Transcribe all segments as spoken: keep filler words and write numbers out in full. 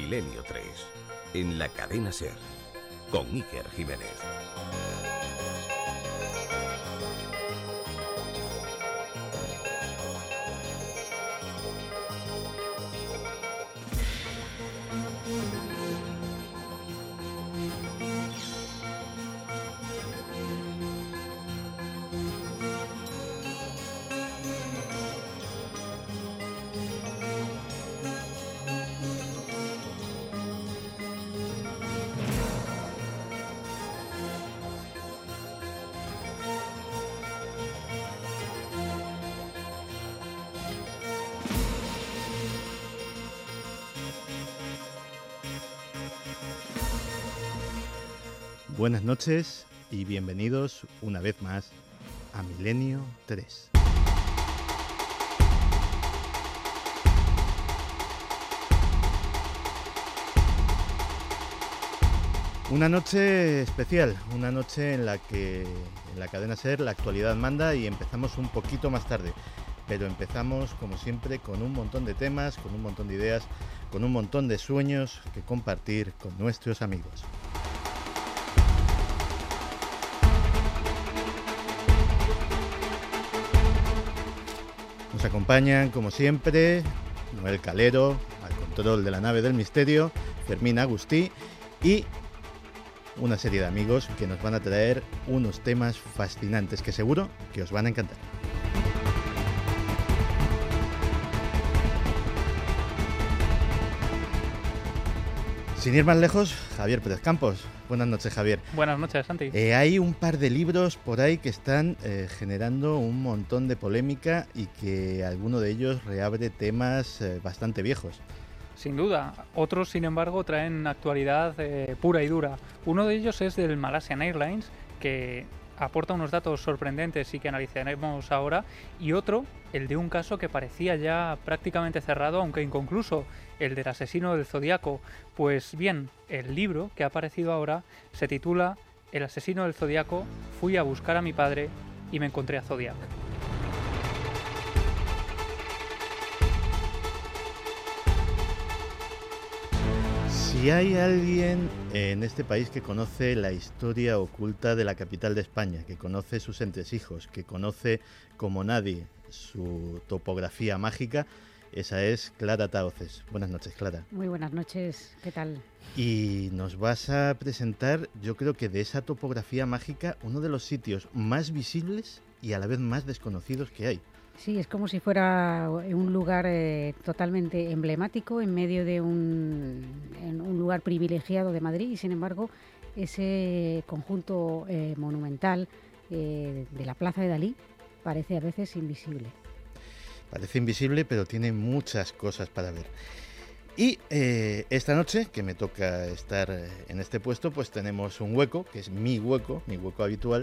Milenio tres, en la cadena SER, con Iker Jiménez. Buenas noches y bienvenidos una vez más a Milenio tres. Una noche especial, una noche en la que en la cadena SER la actualidad manda y empezamos un poquito más tarde, pero empezamos como siempre con un montón de temas, con un montón de ideas, con un montón de sueños que compartir con nuestros amigos. Nos acompañan, como siempre, Noel Calero, al control de la nave del misterio, Fermín Agustí y una serie de amigos que nos van a traer unos temas fascinantes que seguro que os van a encantar. Sin ir más lejos, Javier Pérez Campos. Buenas noches, Javier. Buenas noches, Santi. Eh, hay un par de libros por ahí que están eh, generando un montón de polémica y que alguno de ellos reabre temas eh, bastante viejos. Sin duda. Otros, sin embargo, traen actualidad eh, pura y dura. Uno de ellos es del Malaysian Airlines, que aporta unos datos sorprendentes y que analizaremos ahora, y otro, el de un caso que parecía ya prácticamente cerrado, aunque inconcluso, el del asesino del Zodíaco. Pues bien, el libro que ha aparecido ahora se titula El asesino del Zodíaco, fui a buscar a mi padre y me encontré a Zodiac. Si hay alguien en este país que conoce la historia oculta de la capital de España, que conoce sus entresijos, que conoce como nadie su topografía mágica, esa es Clara Tahoces. Buenas noches, Clara. Muy buenas noches, ¿qué tal? Y nos vas a presentar, yo creo que de esa topografía mágica, uno de los sitios más visibles y a la vez más desconocidos que hay. Sí, es como si fuera un lugar eh, totalmente emblemático en medio de un, en un lugar privilegiado de Madrid y sin embargo ese conjunto eh, monumental eh, de la Plaza de Dalí parece a veces invisible. Parece invisible, pero tiene muchas cosas para ver. Y eh, esta noche, que me toca estar en este puesto, pues tenemos un hueco, que es mi hueco, mi hueco habitual.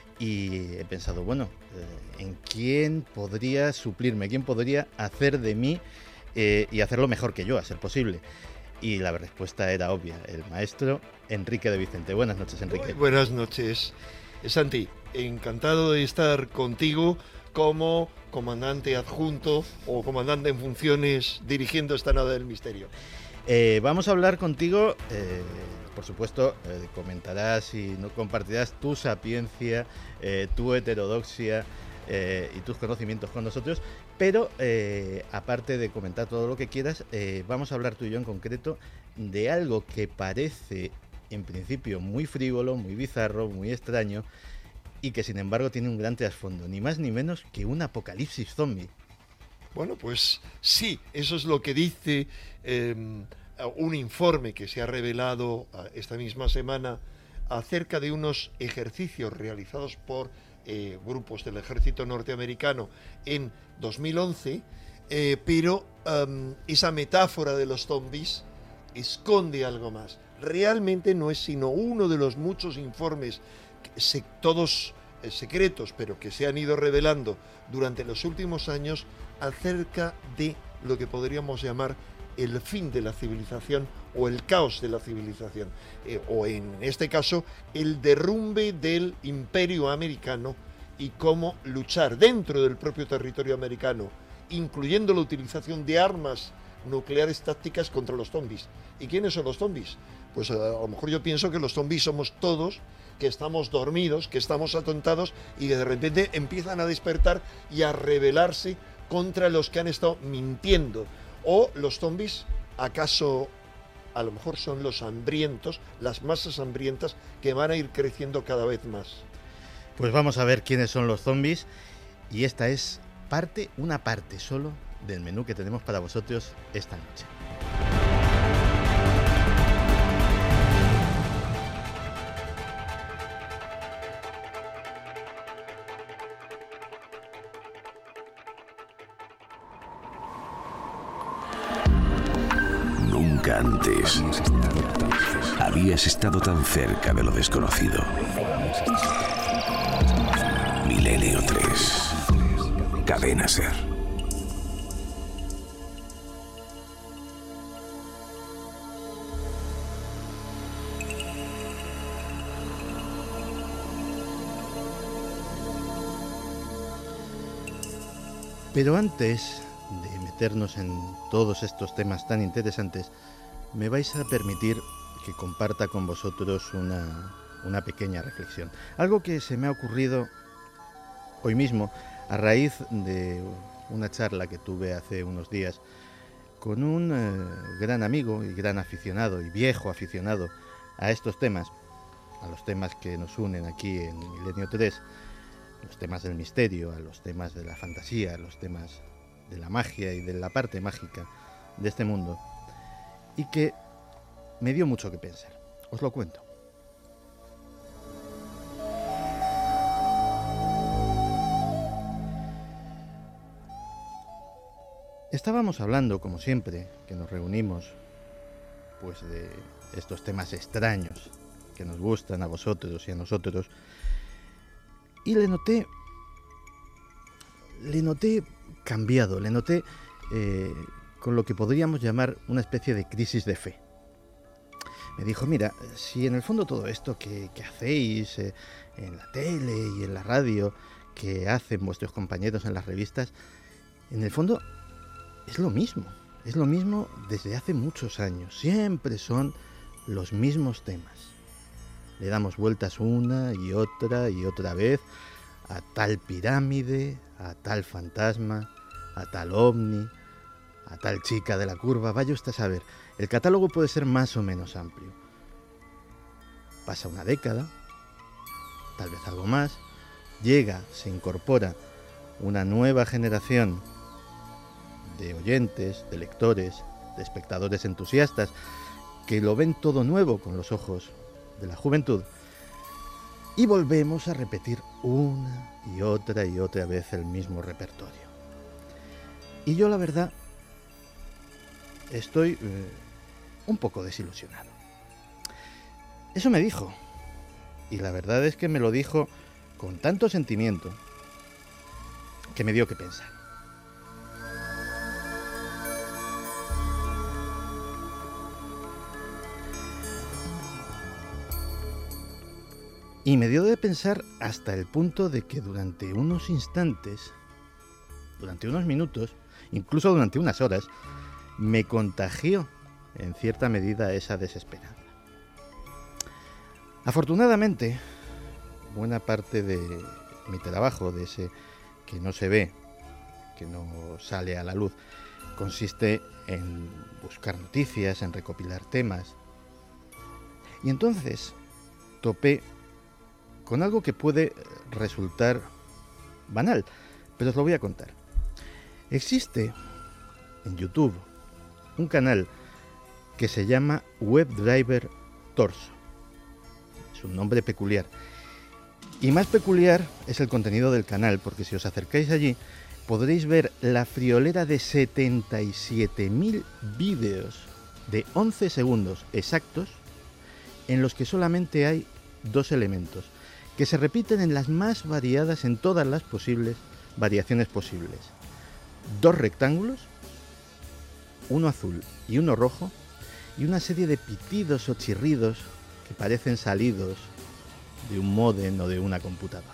Y he pensado, bueno, eh, ¿en quién podría suplirme? ¿Quién podría hacer de mí eh, y hacerlo mejor que yo, a ser posible? Y la respuesta era obvia, el maestro Enrique de Vicente. Buenas noches, Enrique. Muy buenas noches, Santi. Encantado de estar contigo como comandante adjunto o comandante en funciones dirigiendo esta nave del misterio. Eh, vamos a hablar contigo... Eh, Por supuesto, eh, comentarás y no compartirás tu sapiencia, eh, tu heterodoxia eh, y tus conocimientos con nosotros, pero eh, aparte de comentar todo lo que quieras, eh, vamos a hablar tú y yo en concreto de algo que parece en principio muy frívolo, muy bizarro, muy extraño y que sin embargo tiene un gran trasfondo, ni más ni menos que un apocalipsis zombie. Bueno, pues sí, eso es lo que dice... Eh, un informe que se ha revelado esta misma semana acerca de unos ejercicios realizados por eh, grupos del ejército norteamericano en dos mil once, eh, pero um, esa metáfora de los zombies esconde algo más. Realmente no es sino uno de los muchos informes, se, todos eh, secretos, pero que se han ido revelando durante los últimos años acerca de lo que podríamos llamar el fin de la civilización o el caos de la civilización, eh, o en este caso el derrumbe del imperio americano y cómo luchar dentro del propio territorio americano, incluyendo la utilización de armas nucleares tácticas contra los zombies. ¿Y quiénes son los zombies? Pues a, a lo mejor yo pienso que los zombies somos todos, que estamos dormidos, que estamos atontados y que de repente empiezan a despertar y a rebelarse contra los que han estado mintiendo. O los zombies, acaso a lo mejor son los hambrientos, las masas hambrientas que van a ir creciendo cada vez más. Pues vamos a ver quiénes son los zombies, y esta es parte, una parte solo del menú que tenemos para vosotros esta noche. Nunca antes habías estado tan cerca de lo desconocido. Milenio tres. Cadena SER. Pero antes de meternos en todos estos temas tan interesantes, me vais a permitir que comparta con vosotros una, una pequeña reflexión. Algo que se me ha ocurrido hoy mismo a raíz de una charla que tuve hace unos días con un eh, gran amigo y gran aficionado y viejo aficionado a estos temas, a los temas que nos unen aquí en Milenio tres, los temas del misterio, a los temas de la fantasía, a los temas de la magia y de la parte mágica de este mundo, y que me dio mucho que pensar. Os lo cuento. Estábamos hablando, como siempre, que nos reunimos, pues de estos temas extraños que nos gustan a vosotros y a nosotros, y le noté, le noté cambiado, le noté eh, con lo que podríamos llamar una especie de crisis de fe. Me dijo, mira, si en el fondo todo esto que, que hacéis eh, en la tele y en la radio, que hacen vuestros compañeros en las revistas, en el fondo es lo mismo, es lo mismo desde hace muchos años, siempre son los mismos temas. Le damos vueltas una y otra y otra vez a tal pirámide, a tal fantasma, a tal ovni, a tal chica de la curva. Vaya usted a saber, el catálogo puede ser más o menos amplio. Pasa una década, tal vez algo más, llega, se incorpora una nueva generación de oyentes, de lectores, de espectadores entusiastas, que lo ven todo nuevo con los ojos de la juventud, y volvemos a repetir una y otra y otra vez el mismo repertorio. Y yo, la verdad, estoy eh, un poco desilusionado. Eso me dijo, y la verdad es que me lo dijo con tanto sentimiento que me dio que pensar. Y me dio de pensar hasta el punto de que durante unos instantes, durante unos minutos, incluso durante unas horas, me contagió en cierta medida esa desesperanza. Afortunadamente, buena parte de mi trabajo, de ese que no se ve, que no sale a la luz, consiste en buscar noticias, en recopilar temas. Y entonces topé con algo que puede resultar banal, pero os lo voy a contar. Existe en YouTube un canal que se llama WebDriver Torso. Es un nombre peculiar. Y más peculiar es el contenido del canal, porque si os acercáis allí podréis ver la friolera de setenta y siete mil vídeos de once segundos exactos en los que solamente hay dos elementos que se repiten en las más variadas, en todas las posibles variaciones posibles. Dos rectángulos, uno azul y uno rojo, y una serie de pitidos o chirridos que parecen salidos de un módem o de una computadora.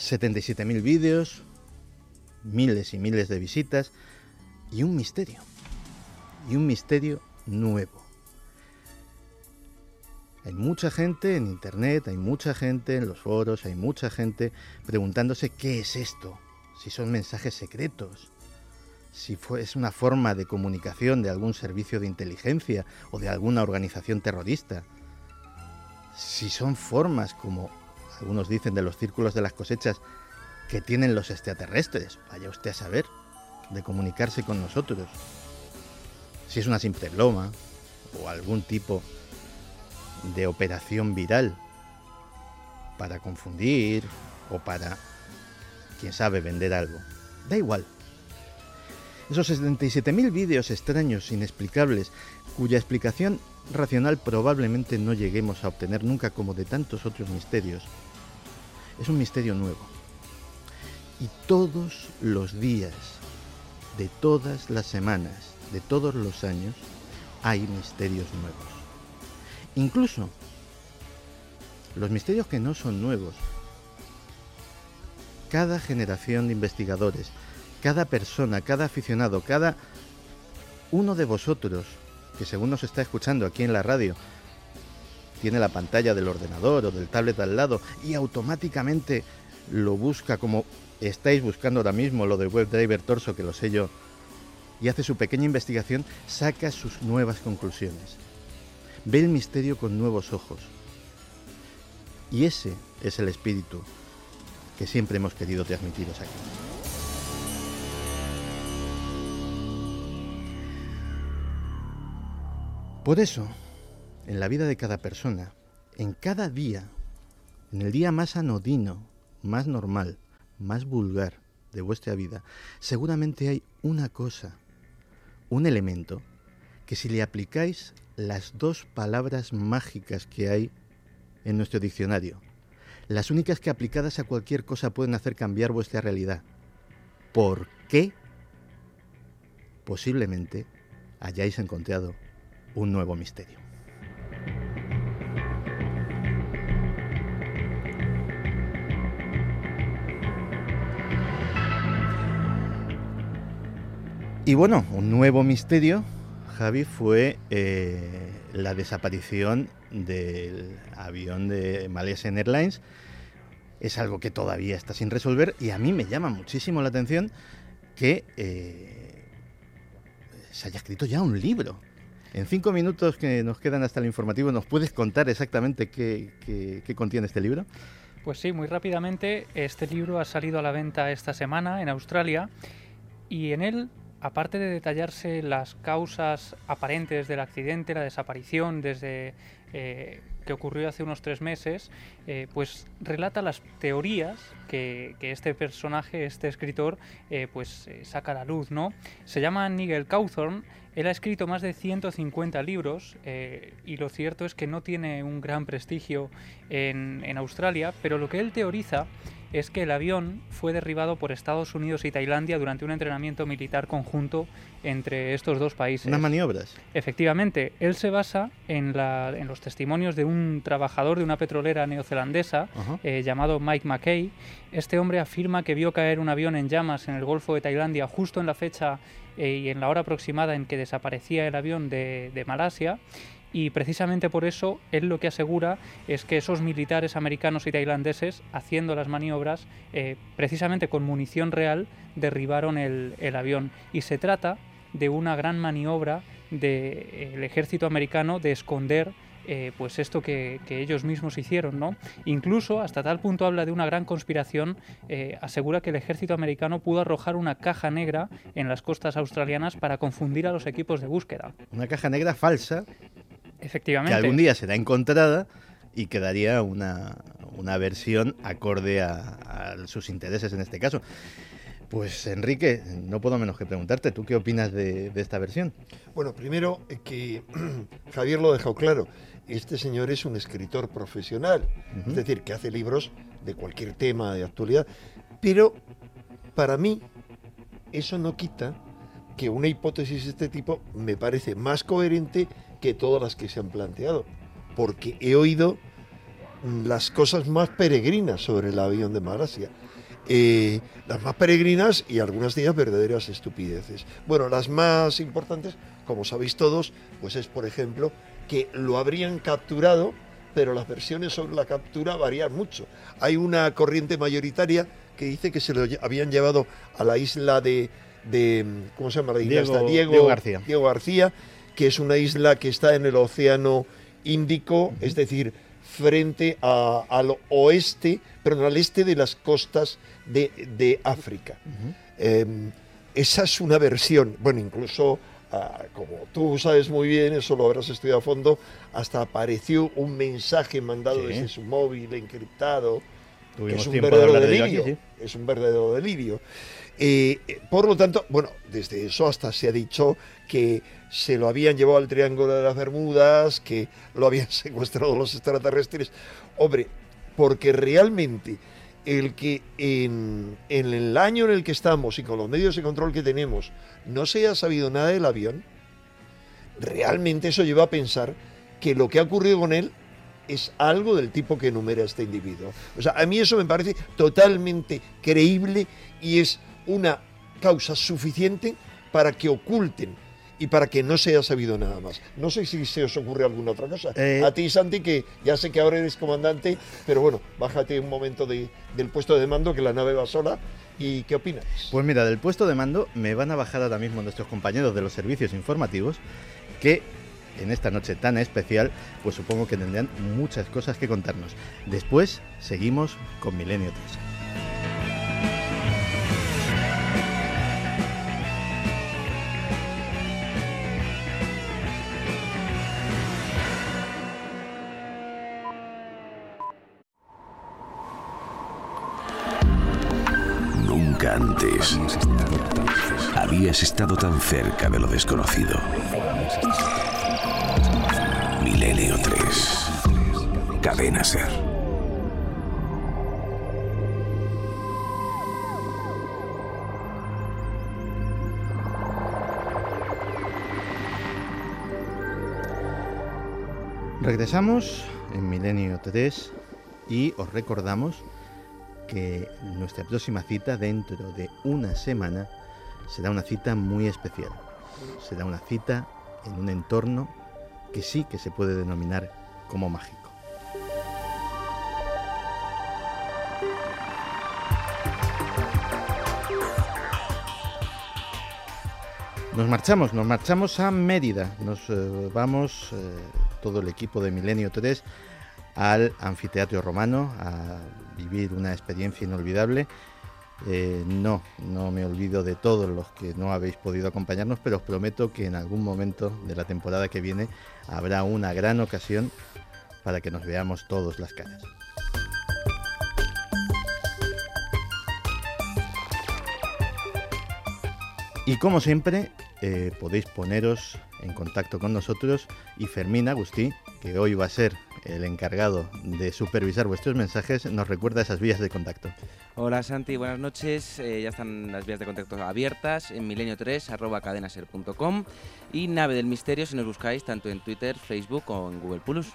setenta y siete mil vídeos, miles y miles de visitas y un misterio. Y un misterio nuevo. Hay mucha gente en internet, hay mucha gente en los foros, hay mucha gente preguntándose qué es esto, si son mensajes secretos, si fue, es una forma de comunicación de algún servicio de inteligencia o de alguna organización terrorista, si son formas, como algunos dicen, de los círculos de las cosechas que tienen los extraterrestres, vaya usted a saber, de comunicarse con nosotros, si es una simple broma o algún tipo de operación viral para confundir o para, quién sabe, vender algo. Da igual. Esos setenta y siete mil vídeos extraños, inexplicables, cuya explicación racional probablemente no lleguemos a obtener nunca, como de tantos otros misterios, es un misterio nuevo. Y todos los días, de todas las semanas, de todos los años, hay misterios nuevos. Incluso los misterios que no son nuevos. Cada generación de investigadores, cada persona, cada aficionado, cada uno de vosotros, que según nos está escuchando aquí en la radio, tiene la pantalla del ordenador o del tablet al lado y automáticamente lo busca, como estáis buscando ahora mismo lo de WebDriver Torso, que lo sé yo, y hace su pequeña investigación, saca sus nuevas conclusiones. Ve el misterio con nuevos ojos. Y ese es el espíritu que siempre hemos querido transmitiros aquí. Por eso, en la vida de cada persona, en cada día, en el día más anodino, más normal, más vulgar de vuestra vida, seguramente hay una cosa, un elemento, que si le aplicáis las dos palabras mágicas que hay en nuestro diccionario, las únicas que aplicadas a cualquier cosa pueden hacer cambiar vuestra realidad. ¿Por qué? Posiblemente hayáis encontrado un nuevo misterio. Y bueno, un nuevo misterio, Javi, fue eh, la desaparición del avión de Malaysian Airlines. Es algo que todavía está sin resolver y a mí me llama muchísimo la atención que eh, se haya escrito ya un libro. En cinco minutos que nos quedan hasta el informativo, ¿nos puedes contar exactamente qué, qué, qué contiene este libro? Pues sí, muy rápidamente. Este libro ha salido a la venta esta semana en Australia y en él, aparte de detallarse las causas aparentes del accidente, la desaparición desde eh, que ocurrió hace unos tres meses, eh, pues relata las teorías que, que este personaje, este escritor, eh, pues eh, saca a la luz, ¿no? Se llama Nigel Cawthorne. Él ha escrito más de ciento cincuenta libros eh, y lo cierto es que no tiene un gran prestigio en, en Australia, pero lo que él teoriza es que el avión fue derribado por Estados Unidos y Tailandia durante un entrenamiento militar conjunto entre estos dos países. Unas maniobras. Efectivamente, él se basa en, la, en los testimonios de un trabajador de una petrolera neozelandesa uh-huh. eh, llamado Mike McKay. Este hombre afirma que vio caer un avión en llamas en el Golfo de Tailandia justo en la fecha eh, y en la hora aproximada en que desaparecía el avión de, de Malasia. Y precisamente por eso, él lo que asegura es que esos militares americanos y tailandeses, haciendo las maniobras, eh, precisamente con munición real, derribaron el, el avión. Y se trata de una gran maniobra del eh, ejército americano de esconder eh, pues esto que, que ellos mismos hicieron, ¿no? Incluso, hasta tal punto habla de una gran conspiración, eh, asegura que el ejército americano pudo arrojar una caja negra en las costas australianas para confundir a los equipos de búsqueda. Una caja negra falsa. Efectivamente. Que algún día será encontrada y quedaría una, una versión acorde a, a sus intereses en este caso. Pues Enrique, no puedo menos que preguntarte, ¿tú qué opinas de, de esta versión? Bueno, primero que Javier lo ha dejado claro, este señor es un escritor profesional, uh-huh. es decir, que hace libros de cualquier tema de actualidad, pero para mí eso no quita que una hipótesis de este tipo me parece más coherente que todas las que se han planteado, porque he oído las cosas más peregrinas sobre el avión de Malasia. eh, las más peregrinas y algunas de ellas verdaderas estupideces. Bueno, las más importantes, como sabéis todos, pues es, por ejemplo, que lo habrían capturado, pero las versiones sobre la captura varían mucho. Hay una corriente mayoritaria que dice que se lo habían llevado a la isla de, de ¿cómo se llama la isla? Diego, Diego, Diego García. Diego García, que es una isla que está en el Océano Índico, uh-huh. es decir, frente a, al oeste, pero al este de las costas de, de África. Uh-huh. Eh, esa es una versión, bueno, incluso, uh, como tú sabes muy bien, eso lo habrás estudiado a fondo, hasta apareció un mensaje mandado sí. desde su móvil encriptado, que es un verdadero de delirio, de aquí, sí. es un verdadero delirio. Eh, por lo tanto, bueno, desde eso hasta se ha dicho que se lo habían llevado al Triángulo de las Bermudas, que lo habían secuestrado los extraterrestres. Hombre, porque realmente el que en, en el año en el que estamos y con los medios de control que tenemos no se haya sabido nada del avión, realmente eso lleva a pensar que lo que ha ocurrido con él es algo del tipo que enumera este individuo. O sea, a mí eso me parece totalmente creíble y es una causa suficiente para que oculten y para que no se haya sabido nada más. No sé si se os ocurre alguna otra cosa. Eh, a ti, Santi, que ya sé que ahora eres comandante, pero bueno, bájate un momento de, del puesto de mando, que la nave va sola. ¿Y qué opinas? Pues mira, del puesto de mando me van a bajar ahora mismo nuestros compañeros de los servicios informativos, que en esta noche tan especial, pues supongo que tendrán muchas cosas que contarnos. Después seguimos con Milenio tres. Nunca antes habías estado tan cerca de lo desconocido. Milenio tres. Cadena SER. Regresamos en Milenio tres y os recordamos que nuestra próxima cita dentro de una semana será una cita muy especial. Será una cita en un entorno que sí que se puede denominar como mágico. Nos marchamos, nos marchamos a Mérida. Nos eh, vamos, eh, todo el equipo de Milenio tres, al Anfiteatro Romano a vivir una experiencia inolvidable. Eh, no, no me olvido de todos los que no habéis podido acompañarnos, pero os prometo que en algún momento de la temporada que viene habrá una gran ocasión para que nos veamos todos las caras. Y como siempre, eh, podéis poneros en contacto con nosotros y Fermín Agustí, que hoy va a ser el encargado de supervisar vuestros mensajes, nos recuerda esas vías de contacto. Hola Santi, buenas noches. Eh, ya están las vías de contacto abiertas en milenio tres arroba cadenaser punto com y Nave del Misterio si nos buscáis tanto en Twitter, Facebook o en Google Plus.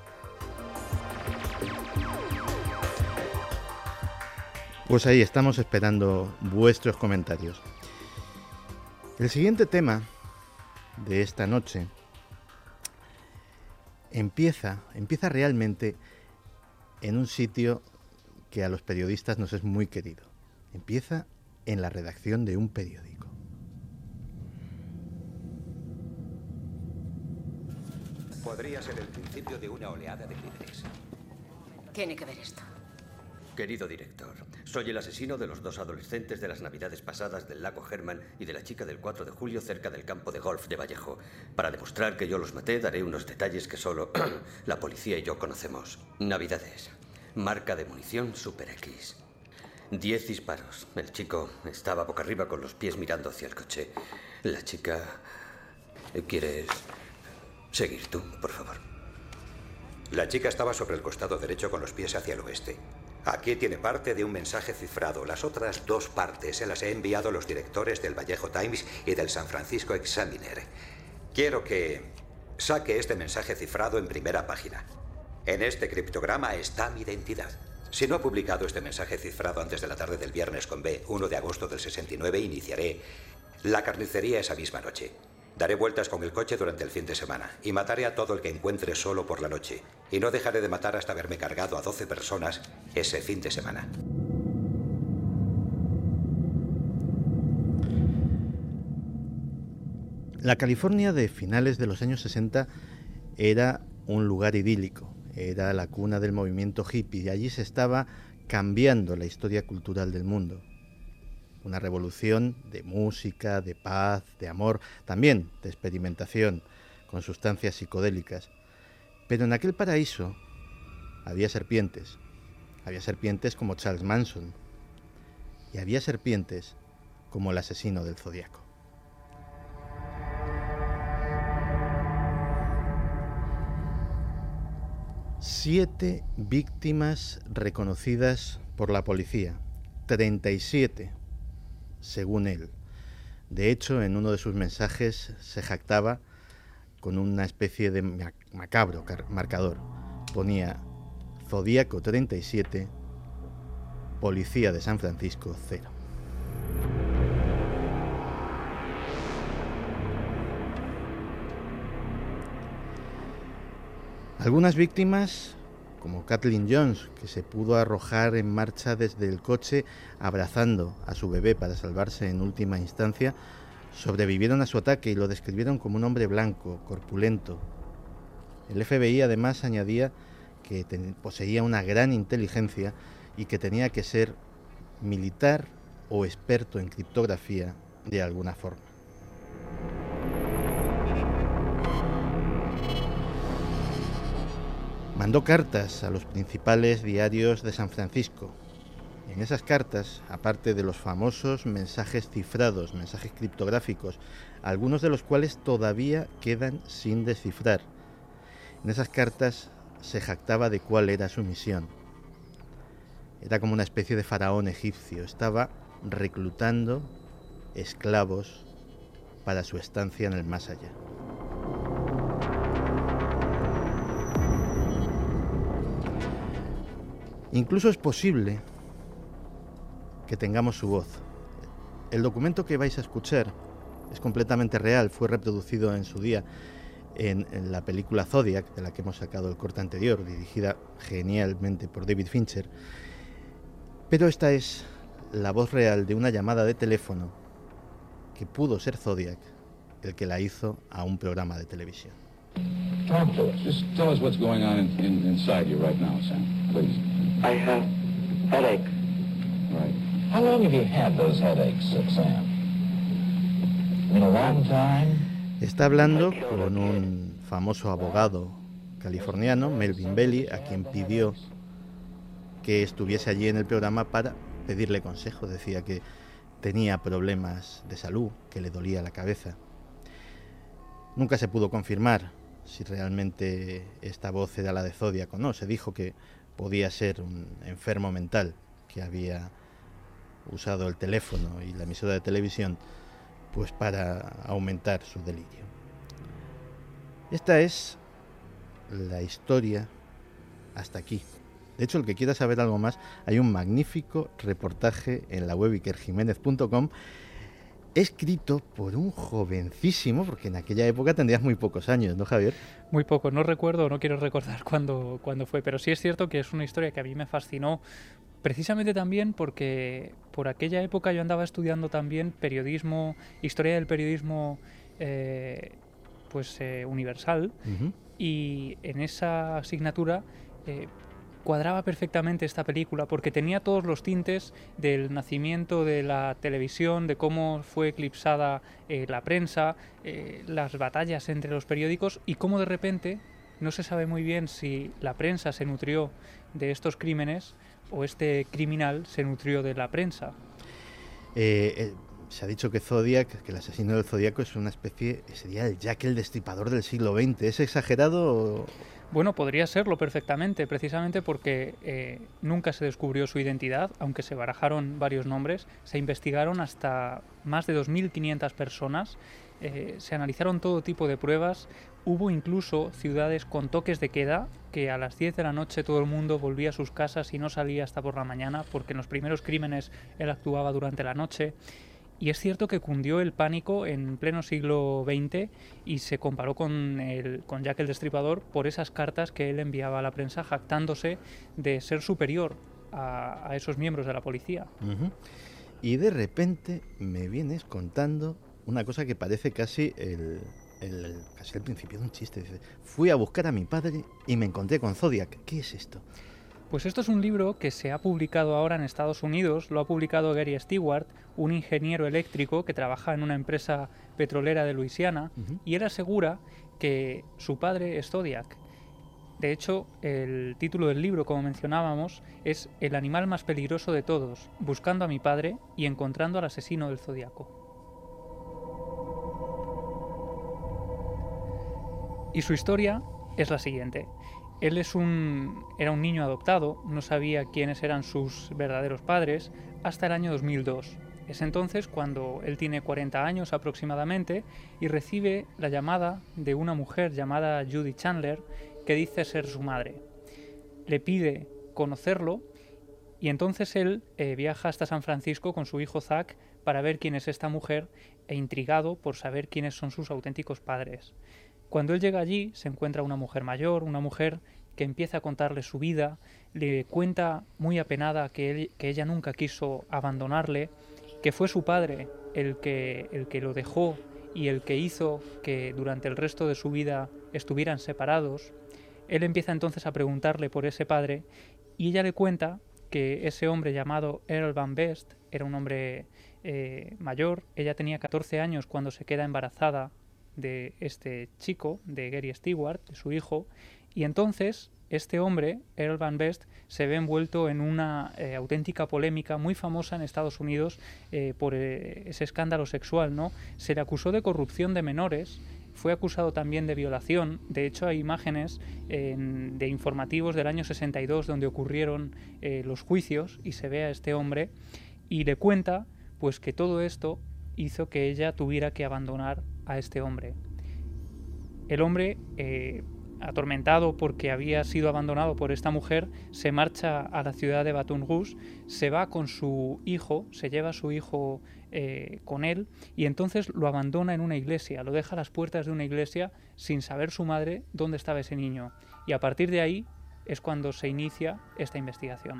Pues ahí estamos esperando vuestros comentarios. El siguiente tema de esta noche empieza, empieza realmente en un sitio que a los periodistas nos es muy querido. Empieza en la redacción de un periódico. Podría ser el principio de una oleada de crímenes. Tiene que ver esto. Querido director, soy el asesino de los dos adolescentes de las navidades pasadas del lago Herman y de la chica del cuatro de julio cerca del campo de golf de Vallejo. Para demostrar que yo los maté, daré unos detalles que solo la policía y yo conocemos. Navidades. Marca de munición Super X. Diez disparos. El chico estaba boca arriba con los pies mirando hacia el coche. La chica... ¿Quieres seguir tú, por favor? La chica estaba sobre el costado derecho con los pies hacia el oeste. Aquí tiene parte de un mensaje cifrado. Las otras dos partes se las he enviado a los directores del Vallejo Times y del San Francisco Examiner. Quiero que saque este mensaje cifrado en primera página. En este criptograma está mi identidad. Si no ha publicado este mensaje cifrado antes de la tarde del viernes con B, uno de agosto del sesenta y nueve, iniciaré la carnicería esa misma noche. Daré vueltas con el coche durante el fin de semana y mataré a todo el que encuentre solo por la noche. Y no dejaré de matar hasta haberme cargado a doce personas ese fin de semana. La California de finales de los años sesenta era un lugar idílico, era la cuna del movimiento hippie y allí se estaba cambiando la historia cultural del mundo. Una revolución de música, de paz, de amor, también de experimentación con sustancias psicodélicas. Pero en aquel paraíso había serpientes, había serpientes como Charles Manson y había serpientes como el asesino del Zodíaco. Siete víctimas reconocidas por la policía, treinta y siete según él. De hecho, en uno de sus mensajes se jactaba con una especie de macabro marcador. Ponía Zodíaco treinta y siete, Policía de San Francisco cero. Algunas víctimas, como Kathleen Jones, que se pudo arrojar en marcha desde el coche abrazando a su bebé para salvarse en última instancia, sobrevivieron a su ataque y lo describieron como un hombre blanco, corpulento. El F B I además añadía que poseía una gran inteligencia y que tenía que ser militar o experto en criptografía de alguna forma. Mandó cartas a los principales diarios de San Francisco. En esas cartas, aparte de los famosos mensajes cifrados, mensajes criptográficos, algunos de los cuales todavía quedan sin descifrar, en esas cartas se jactaba de cuál era su misión. Era como una especie de faraón egipcio. Estaba reclutando esclavos para su estancia en el más allá. Incluso es posible que tengamos su voz. El documento que vais a escuchar es completamente real, fue reproducido en su día en, en la película Zodiac, de la que hemos sacado el corte anterior, dirigida genialmente por David Fincher. Pero esta es la voz real de una llamada de teléfono que pudo ser Zodiac el que la hizo a un programa de televisión. Talk to us. Just tell us what's going on in, in, inside you right now, Sam, please. I have headache. Right. How long have you had those headaches, Sam? Been a long time? Está hablando con un famoso abogado californiano, Melvin Belli, a quien pidió que estuviese allí en el programa para pedirle consejo. Decía que tenía problemas de salud, que le dolía la cabeza. Nunca se pudo confirmar si realmente esta voz era la de Zodiac o no. Se dijo que podía ser un enfermo mental que había usado el teléfono y la emisora de televisión pues para aumentar su delirio. Esta es la historia hasta aquí. De hecho, el que quiera saber algo más, hay un magnífico reportaje en la web iker jiménez punto com escrito por un jovencísimo, porque en aquella época tendrías muy pocos años, ¿no, Javier? Muy pocos, no recuerdo, no quiero recordar cuándo, cuándo fue, pero sí es cierto que es una historia que a mí me fascinó, precisamente también porque por aquella época yo andaba estudiando también periodismo, historia del periodismo eh, pues eh, universal, uh-huh. Y en esa asignatura eh, cuadraba perfectamente esta película porque tenía todos los tintes del nacimiento de la televisión, de cómo fue eclipsada eh, la prensa, eh, las batallas entre los periódicos y cómo de repente no se sabe muy bien si la prensa se nutrió de estos crímenes o este criminal se nutrió de la prensa. Eh, eh, se ha dicho que Zodiac, que el asesino del Zodíaco es una especie, sería el Jack el Destripador del siglo veinte. ¿Es exagerado o...? Bueno, podría serlo perfectamente, precisamente porque eh, nunca se descubrió su identidad, aunque se barajaron varios nombres, se investigaron hasta más de dos mil quinientas personas eh, se analizaron todo tipo de pruebas. Hubo incluso ciudades con toques de queda, que a las diez de la noche todo el mundo volvía a sus casas y no salía hasta por la mañana, porque en los primeros crímenes él actuaba durante la noche. Y es cierto que cundió el pánico en pleno siglo veinte y se comparó con, el, con Jack el Destripador por esas cartas que él enviaba a la prensa jactándose de ser superior a, a esos miembros de la policía. Uh-huh. Y de repente me vienes contando una cosa que parece casi el, el, casi el principio de un chiste. Dice, fui a buscar a mi padre y me encontré con Zodiac. ¿Qué es esto? Pues esto es un libro que se ha publicado ahora en Estados Unidos, lo ha publicado Gary Stewart, un ingeniero eléctrico que trabaja en una empresa petrolera de Luisiana, uh-huh. y él asegura que su padre es Zodiac. De hecho, el título del libro, como mencionábamos, es El animal más peligroso de todos, buscando a mi padre y encontrando al asesino del Zodíaco. Y su historia es la siguiente. Él es un, era un niño adoptado, no sabía quiénes eran sus verdaderos padres hasta el año dos mil dos. Es entonces cuando él tiene cuarenta años aproximadamente y recibe la llamada de una mujer llamada Judy Chandler que dice ser su madre. Le pide conocerlo y entonces él eh, viaja hasta San Francisco con su hijo Zack para ver quién es esta mujer e intrigado por saber quiénes son sus auténticos padres. Cuando él llega allí se encuentra una mujer mayor, una mujer que empieza a contarle su vida, le cuenta muy apenada que, él, que ella nunca quiso abandonarle, que fue su padre el que, el que lo dejó y el que hizo que durante el resto de su vida estuvieran separados. Él empieza entonces a preguntarle por ese padre y ella le cuenta que ese hombre llamado Earl Van Best era un hombre eh, mayor. Ella tenía catorce años cuando se queda embarazada de este chico, de Gary Stewart, de su hijo, y entonces este hombre, Earl Van Best, se ve envuelto en una eh, auténtica polémica muy famosa en Estados Unidos eh, por eh, ese escándalo sexual, ¿no? Se le acusó de corrupción de menores, fue acusado también de violación. De hecho, hay imágenes eh, de informativos del año sesenta y dos donde ocurrieron eh, los juicios y se ve a este hombre y le cuenta pues que todo esto hizo que ella tuviera que abandonar a este hombre. El hombre, eh, atormentado porque había sido abandonado por esta mujer, se marcha a la ciudad de Baton Rouge, se va con su hijo, se lleva a su hijo eh, con él y entonces lo abandona en una iglesia, lo deja a las puertas de una iglesia sin saber su madre dónde estaba ese niño. Y a partir de ahí es cuando se inicia esta investigación.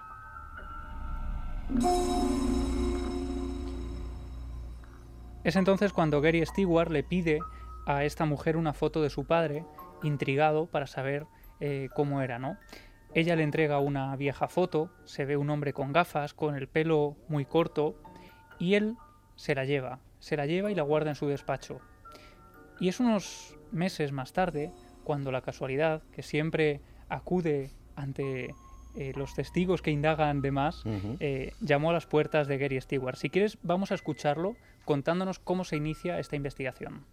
Es entonces cuando Gary Stewart le pide a esta mujer una foto de su padre, intrigado para saber eh, cómo era, ¿no? Ella le entrega una vieja foto, se ve un hombre con gafas, con el pelo muy corto, y él se la lleva, se la lleva y la guarda en su despacho. Y es unos meses más tarde, cuando la casualidad, que siempre acude ante eh, los testigos que indagan de más, uh-huh. eh, llamó a las puertas de Gary Stewart. Si quieres, vamos a escucharlo contándonos cómo se inicia esta investigación.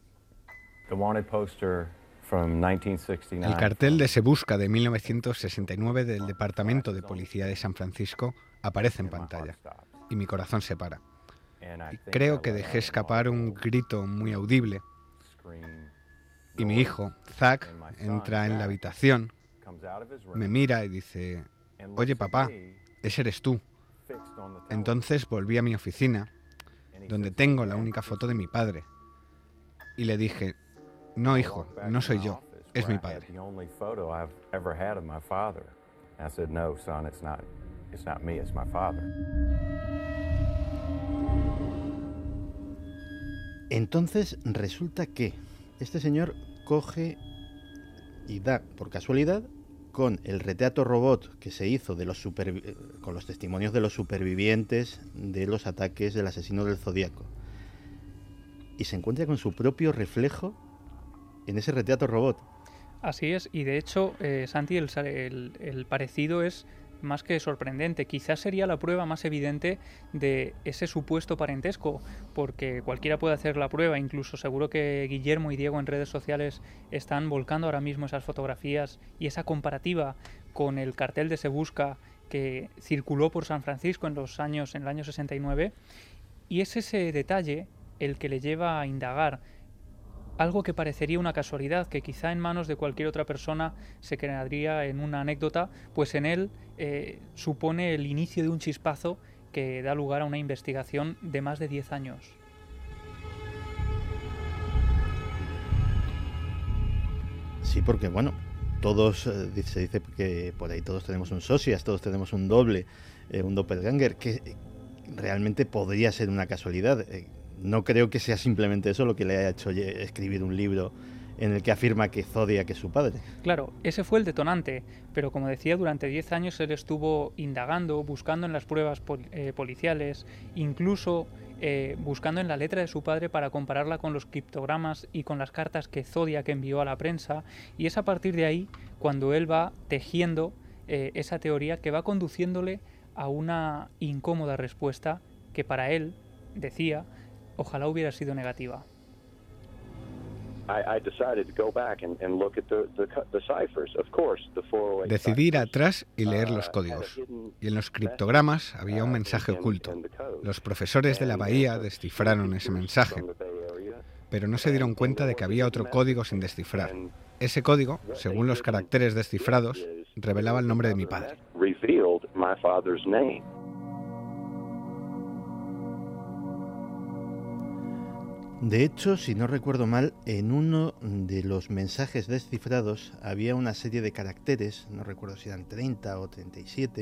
El cartel de Se Busca de mil novecientos sesenta y nueve del Departamento de Policía de San Francisco aparece en pantalla y mi corazón se para. Y creo que dejé escapar un grito muy audible y mi hijo, Zack, entra en la habitación, me mira y dice: «Oye papá, ese eres tú». Entonces volví a mi oficina, donde tengo la única foto de mi padre, y le dije: «No, hijo, no soy yo, es mi padre». Entonces resulta que este señor coge y da, por casualidad, con el retrato robot que se hizo de los super, con los testimonios de los supervivientes de los ataques del asesino del Zodíaco, y se encuentra con su propio reflejo en ese retrato robot. Así es, y de hecho, eh, Santi, el, el, el parecido es más que sorprendente. Quizás sería la prueba más evidente de ese supuesto parentesco, porque cualquiera puede hacer la prueba, incluso seguro que Guillermo y Diego en redes sociales están volcando ahora mismo esas fotografías y esa comparativa con el cartel de Se Busca que circuló por San Francisco en los años, en el año sesenta y nueve, y es ese detalle el que le lleva a indagar. Algo que parecería una casualidad, que quizá en manos de cualquier otra persona se quedaría en una anécdota, pues en él eh, supone el inicio de un chispazo que da lugar a una investigación de más de diez años. Sí, porque bueno, todos, eh, se dice que por ahí todos tenemos un socias, todos tenemos un doble, eh, un doppelganger, que eh, realmente podría ser una casualidad. Eh, no creo que sea simplemente eso lo que le haya hecho escribir un libro en el que afirma que Zodiac es su padre. Claro, ese fue el detonante, pero como decía, durante diez años él estuvo indagando, buscando en las pruebas pol eh, policiales, incluso eh, buscando en la letra de su padre para compararla con los criptogramas y con las cartas que Zodiac envió a la prensa, y es a partir de ahí cuando él va tejiendo eh, esa teoría que va conduciéndole a una incómoda respuesta que para él, decía, ojalá hubiera sido negativa. Decidí ir atrás y leer los códigos. Y en los criptogramas había un mensaje oculto. Los profesores de la Bahía descifraron ese mensaje, pero no se dieron cuenta de que había otro código sin descifrar. Ese código, según los caracteres descifrados, revelaba el nombre de mi padre. De hecho, si no recuerdo mal, en uno de los mensajes descifrados había una serie de caracteres, no recuerdo si eran treinta o treinta y siete,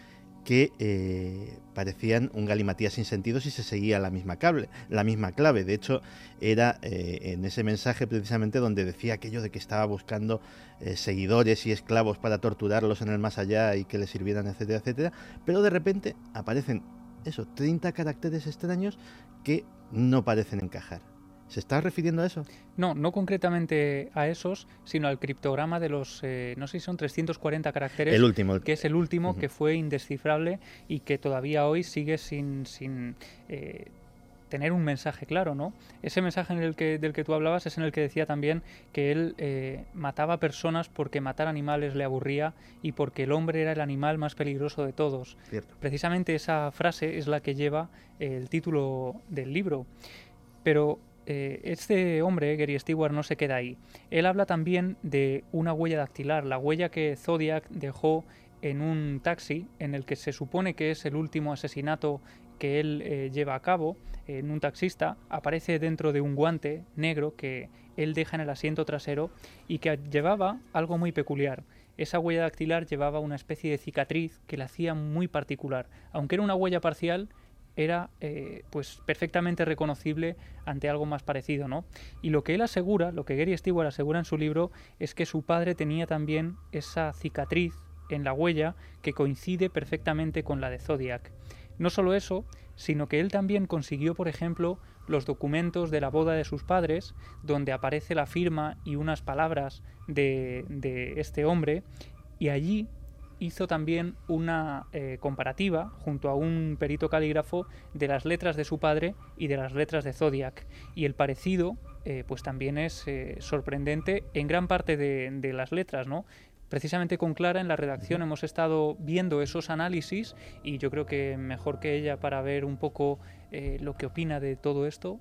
que eh, parecían un galimatías sin sentido si se seguía la misma, cable, la misma clave. De hecho, era eh, en ese mensaje precisamente donde decía aquello de que estaba buscando eh, seguidores y esclavos para torturarlos en el más allá y que les sirvieran, etcétera, etcétera. Pero de repente aparecen eso, treinta caracteres extraños que no parecen encajar. ¿Se está refiriendo a eso? No, no concretamente a esos, sino al criptograma de los, eh, no sé si son trescientos cuarenta caracteres, el último, que es el último, uh-huh. que fue indescifrable y que todavía hoy sigue sin, sin eh, tener un mensaje claro, ¿no? Ese mensaje en el que, del que tú hablabas es en el que decía también que él eh, mataba personas porque matar animales le aburría y porque el hombre era el animal más peligroso de todos. Cierto. Precisamente esa frase es la que lleva eh, el título del libro. Pero eh, este hombre, Gary Stewart, no se queda ahí. Él habla también de una huella dactilar, la huella que Zodiac dejó en un taxi en el que se supone que es el último asesinato que él eh, lleva a cabo, en un taxista, aparece dentro de un guante negro que él deja en el asiento trasero y que llevaba algo muy peculiar. Esa huella dactilar llevaba una especie de cicatriz que la hacía muy particular. Aunque era una huella parcial, era eh, pues perfectamente reconocible ante algo más parecido, ¿no? Y lo que él asegura, lo que Gary Stewart asegura en su libro, es que su padre tenía también esa cicatriz en la huella que coincide perfectamente con la de Zodiac. No solo eso, sino que él también consiguió, por ejemplo, los documentos de la boda de sus padres, donde aparece la firma y unas palabras de, de este hombre, y allí hizo también una eh, comparativa junto a un perito calígrafo de las letras de su padre y de las letras de Zodiac, y el parecido eh, pues también es eh, sorprendente en gran parte de, de las letras, ¿no? Precisamente con Clara en la redacción hemos estado viendo esos análisis y yo creo que mejor que ella para ver un poco eh, lo que opina de todo esto.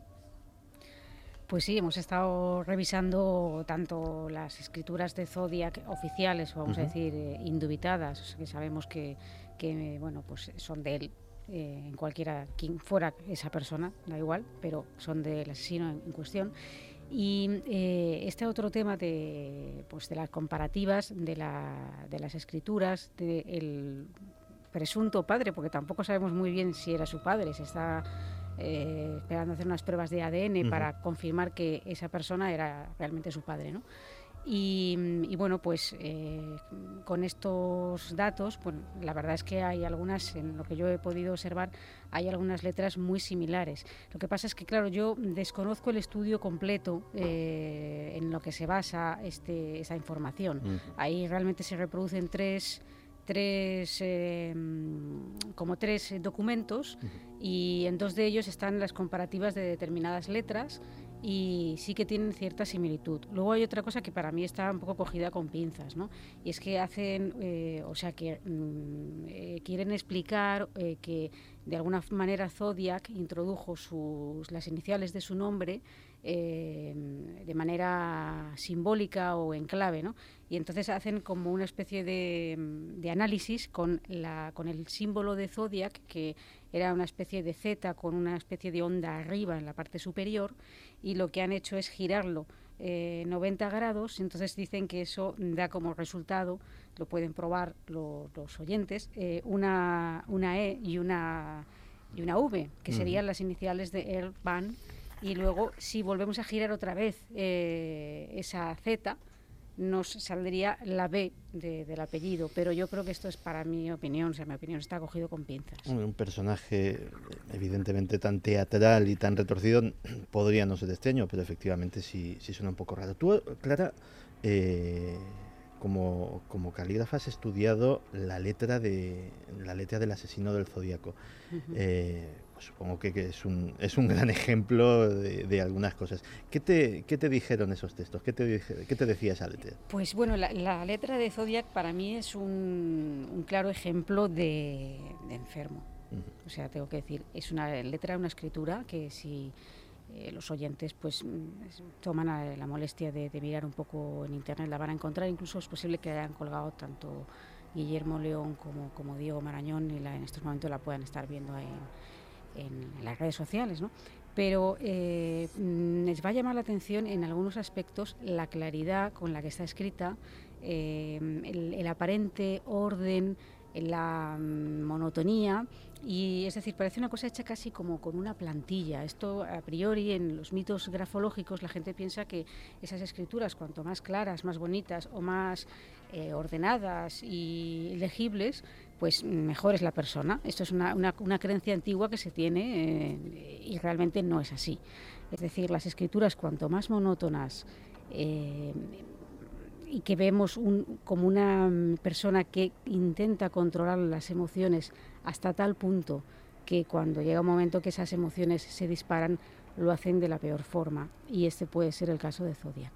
Pues sí, hemos estado revisando tanto las escrituras de Zodiac oficiales, vamos uh-huh. a decir, eh, indubitadas, o sea, que sabemos que, que bueno, pues son de él, eh, en cualquiera, quien fuera esa persona, da igual, pero son del asesino en, en cuestión. Y eh, este otro tema de, pues de las comparativas de, la, de las escrituras del presunto padre, porque tampoco sabemos muy bien si era su padre, se está eh, esperando hacer unas pruebas de A D N uh-huh. para confirmar que esa persona era realmente su padre, ¿no? Y, y bueno, pues eh, con estos datos, bueno, la verdad es que hay algunas, en lo que yo he podido observar, hay algunas letras muy similares. Lo que pasa es que, claro, yo desconozco el estudio completo eh, en lo que se basa este, esa información. Uh-huh. Ahí realmente se reproducen tres... tres eh, como tres documentos uh-huh. y en dos de ellos están las comparativas de determinadas letras y sí que tienen cierta similitud. Luego hay otra cosa que para mí está un poco cogida con pinzas, ¿no? Y es que hacen, eh, o sea, que mm, eh, quieren explicar eh, que de alguna manera Zodiac introdujo sus, las iniciales de su nombre eh, de manera simbólica o en clave, ¿no? Y entonces hacen como una especie de, de análisis con, la, con el símbolo de Zodiac, que era una especie de Z con una especie de onda arriba en la parte superior, y lo que han hecho es girarlo eh, noventa grados. Entonces dicen que eso da como resultado, lo pueden probar lo, los oyentes, eh, una, una E y una, y una V, que uh-huh. serían las iniciales de Earl Van, y luego si volvemos a girar otra vez eh, esa Z, nos saldría la B de, del apellido, pero yo creo que esto es, para mi opinión, o sea, mi opinión está cogido con pinzas. Un personaje evidentemente tan teatral y tan retorcido podría no ser extraño, pero efectivamente sí, sí suena un poco raro. Tú, Clara, eh, como, como calígrafa has estudiado la letra de la letra del asesino del Zodíaco. Uh-huh. eh, pues supongo que, que es un es un gran ejemplo de, de algunas cosas. ¿Qué te qué te dijeron esos textos? ¿Qué te dije, qué te decía esa letra? Pues bueno, la, la letra de Zodiac para mí es un, un claro ejemplo de, de enfermo. Uh-huh. O sea, tengo que decir, es una letra, una escritura que si eh, los oyentes pues toman a la molestia de, de mirar un poco en internet la van a encontrar. Incluso es posible que hayan colgado tanto Guillermo León como, como Diego Marañón y la, en estos momentos la puedan estar viendo en, en las redes sociales, ¿no? Pero eh, les va a llamar la atención en algunos aspectos la claridad con la que está escrita, eh, el, el aparente orden, la monotonía, y es decir, parece una cosa hecha casi como con una plantilla. Esto a priori en los mitos grafológicos la gente piensa que esas escrituras cuanto más claras, más bonitas o más eh, ordenadas y legibles, pues mejor es la persona. Esto es una, una, una creencia antigua que se tiene eh, y realmente no es así. Es decir, las escrituras cuanto más monótonas eh, y que vemos un, como una persona que intenta controlar las emociones hasta tal punto que cuando llega un momento que esas emociones se disparan, lo hacen de la peor forma. Y este puede ser el caso de Zodiac.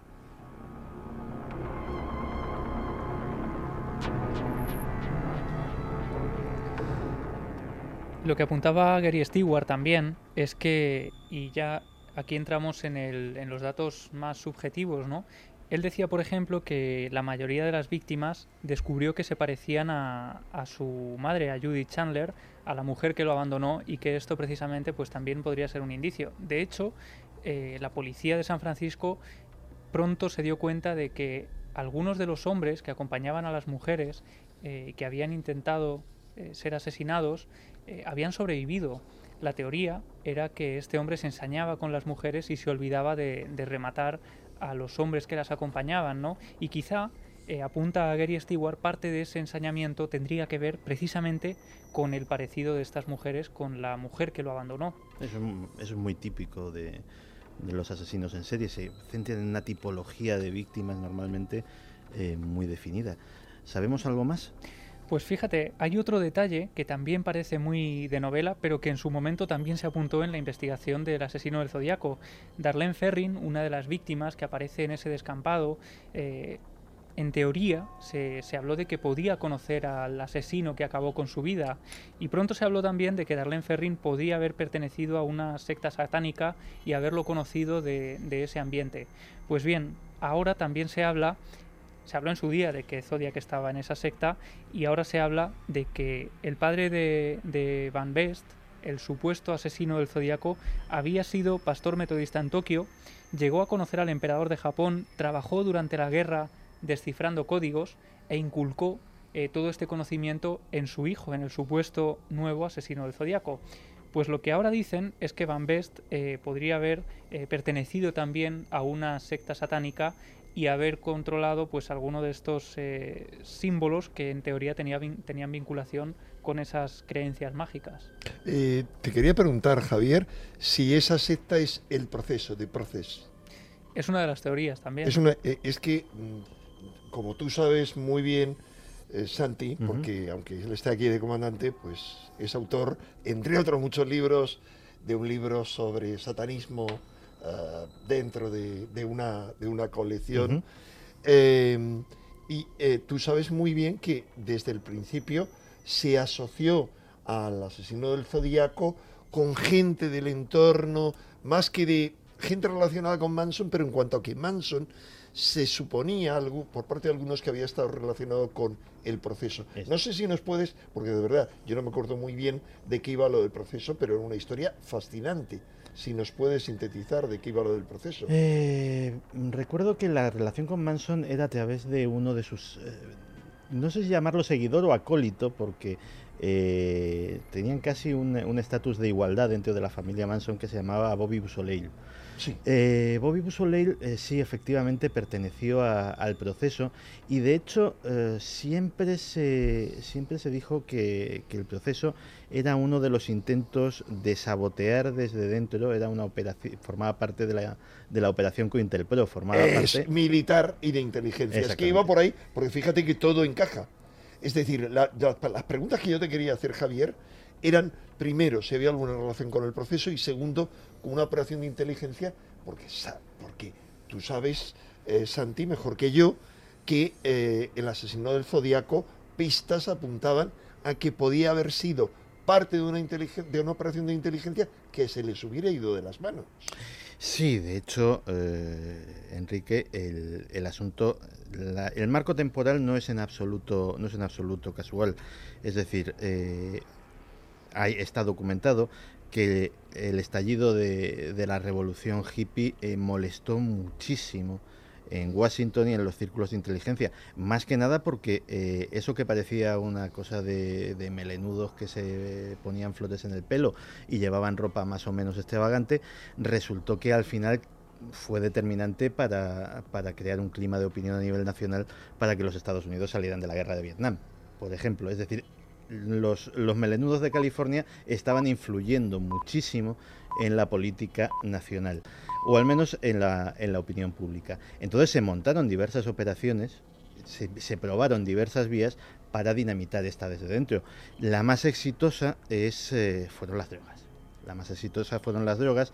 Lo que apuntaba Gary Stewart también es que, y ya aquí entramos en, el, en los datos más subjetivos, ¿no? Él decía, por ejemplo, que la mayoría de las víctimas descubrió que se parecían a, a su madre, a Judith Chandler, a la mujer que lo abandonó, y que esto precisamente pues también podría ser un indicio. De hecho, eh, la policía de San Francisco pronto se dio cuenta de que algunos de los hombres que acompañaban a las mujeres eh, que habían intentado eh, ser asesinados eh, habían sobrevivido. La teoría era que este hombre se ensañaba con las mujeres y se olvidaba de, de rematar a los hombres que las acompañaban, ¿no? Y quizá, eh, apunta a Gary Stewart, parte de ese ensañamiento tendría que ver precisamente con el parecido de estas mujeres con la mujer que lo abandonó. Eso, eso es muy típico de, de los asesinos en serie, se centran en una tipología de víctimas normalmente eh, muy definida. ¿Sabemos algo más? Pues fíjate, hay otro detalle que también parece muy de novela, pero que en su momento también se apuntó en la investigación del asesino del Zodíaco. Darlene Ferrin, una de las víctimas que aparece en ese descampado, eh, en teoría se, se habló de que podía conocer al asesino que acabó con su vida, y pronto se habló también de que Darlene Ferrin podía haber pertenecido a una secta satánica y haberlo conocido de, de ese ambiente. Pues bien, ahora también se habla... Se habló en su día de que Zodiac estaba en esa secta, y ahora se habla de que el padre de, de Van Best, el supuesto asesino del Zodíaco, había sido pastor metodista en Tokio, llegó a conocer al emperador de Japón, trabajó durante la guerra descifrando códigos e inculcó eh, todo este conocimiento en su hijo, en el supuesto nuevo asesino del Zodíaco. Pues lo que ahora dicen es que Van Best eh, podría haber eh, pertenecido también a una secta satánica y haber controlado pues alguno de estos eh, símbolos que en teoría tenía, tenían vinculación con esas creencias mágicas. Eh, te quería preguntar, Javier, si esa secta es el proceso, de proceso. Es una de las teorías también. Es, una, eh, es que, como tú sabes muy bien, eh, Santi, uh-huh. porque aunque él esté aquí de comandante, pues es autor, entre otros muchos libros, de un libro sobre satanismo uh, dentro de, de, una, de una colección. Uh-huh. eh, y eh, tú sabes muy bien que desde el principio se asoció al asesino del Zodíaco con gente del entorno, más que de gente relacionada con Manson, pero en cuanto a que Manson se suponía algo por parte de algunos que había estado relacionado con el proceso. Eso. No sé si nos puedes, porque de verdad yo no me acuerdo muy bien de qué iba lo del proceso, pero era una historia fascinante. Si nos puedes sintetizar de qué iba lo del proceso. Eh, recuerdo que la relación con Manson era a través de uno de sus, eh, no sé si llamarlo seguidor o acólito, porque eh, tenían casi un estatus de igualdad dentro de la familia Manson, que se llamaba Bobby Beausoleil. Sí. Eh, Bobby Beausoleil eh, sí, efectivamente perteneció a, al proceso, y de hecho eh, siempre se siempre se dijo que, que el proceso era uno de los intentos de sabotear desde dentro. Era una operación, formaba parte de la de la operación COINTELPRO, formaba es parte militar y de inteligencia. Es que iba por ahí, porque fíjate que todo encaja. Es decir, la, la, las preguntas que yo te quería hacer, Javier, eran, primero, si había alguna relación con el proceso, y segundo, con una operación de inteligencia, porque, porque tú sabes, eh, Santi, mejor que yo, que eh, el asesino del Zodíaco, pistas apuntaban a que podía haber sido parte de una, de una operación de inteligencia que se les hubiera ido de las manos. Sí, de hecho, eh, Enrique, el, el asunto, la, el marco temporal no es en absoluto, no es en absoluto casual. Es decir, eh, hay, está documentado que el estallido de, de la revolución hippie eh, molestó muchísimo en Washington y en los círculos de inteligencia, más que nada porque eh, eso que parecía una cosa de, de melenudos que se ponían flores en el pelo y llevaban ropa más o menos extravagante, resultó que al final fue determinante para, para crear un clima de opinión a nivel nacional para que los Estados Unidos salieran de la guerra de Vietnam, por ejemplo. Es decir, los, los melenudos de California estaban influyendo muchísimo en la política nacional, o al menos en la, en la opinión pública. Entonces se montaron diversas operaciones, se, se probaron diversas vías para dinamitar esta desde dentro. La más exitosa es, eh, fueron las drogas. La más exitosa fueron las drogas.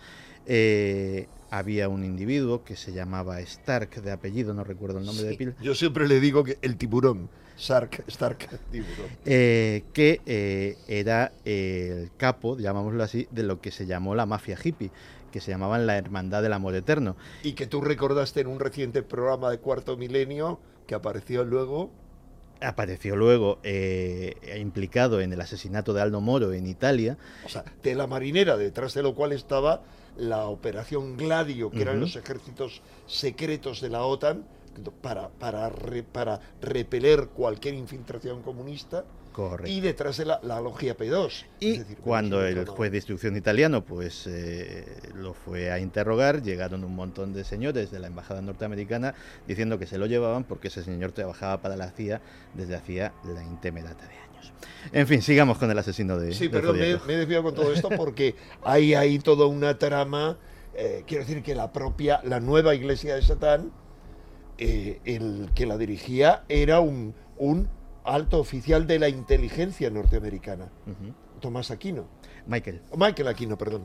Eh, había un individuo que se llamaba Stark, de apellido, no recuerdo el nombre sí, de pila. Yo siempre le digo que el tiburón, Stark, Stark, tiburón. Eh, que eh, era el capo, llamámoslo así, de lo que se llamó la mafia hippie, que se llamaban la Hermandad del Amor Eterno. Y que tú recordaste en un reciente programa de Cuarto Milenio, que apareció luego... Apareció luego eh, implicado en el asesinato de Aldo Moro en Italia. O sea, de la marinera, detrás de lo cual estaba la Operación Gladio, que uh-huh. eran los ejércitos secretos de la OTAN, para, para, re, para repeler cualquier infiltración comunista. Correcto. Y detrás de la, la logia P dos. Y es decir, cuando el juez de instrucción italiano pues eh, lo fue a interrogar, llegaron un montón de señores de la embajada norteamericana diciendo que se lo llevaban porque ese señor trabajaba para la C I A desde hacía la intemerata de años. En fin, sigamos con el asesino de... Sí, pero me, me he desviado con todo esto porque hay ahí toda una trama. Eh, quiero decir que la propia, la nueva iglesia de Satán, eh, el que la dirigía era un... un alto oficial de la inteligencia norteamericana, uh-huh. Tomás Aquino. Michael. Michael Aquino, perdón.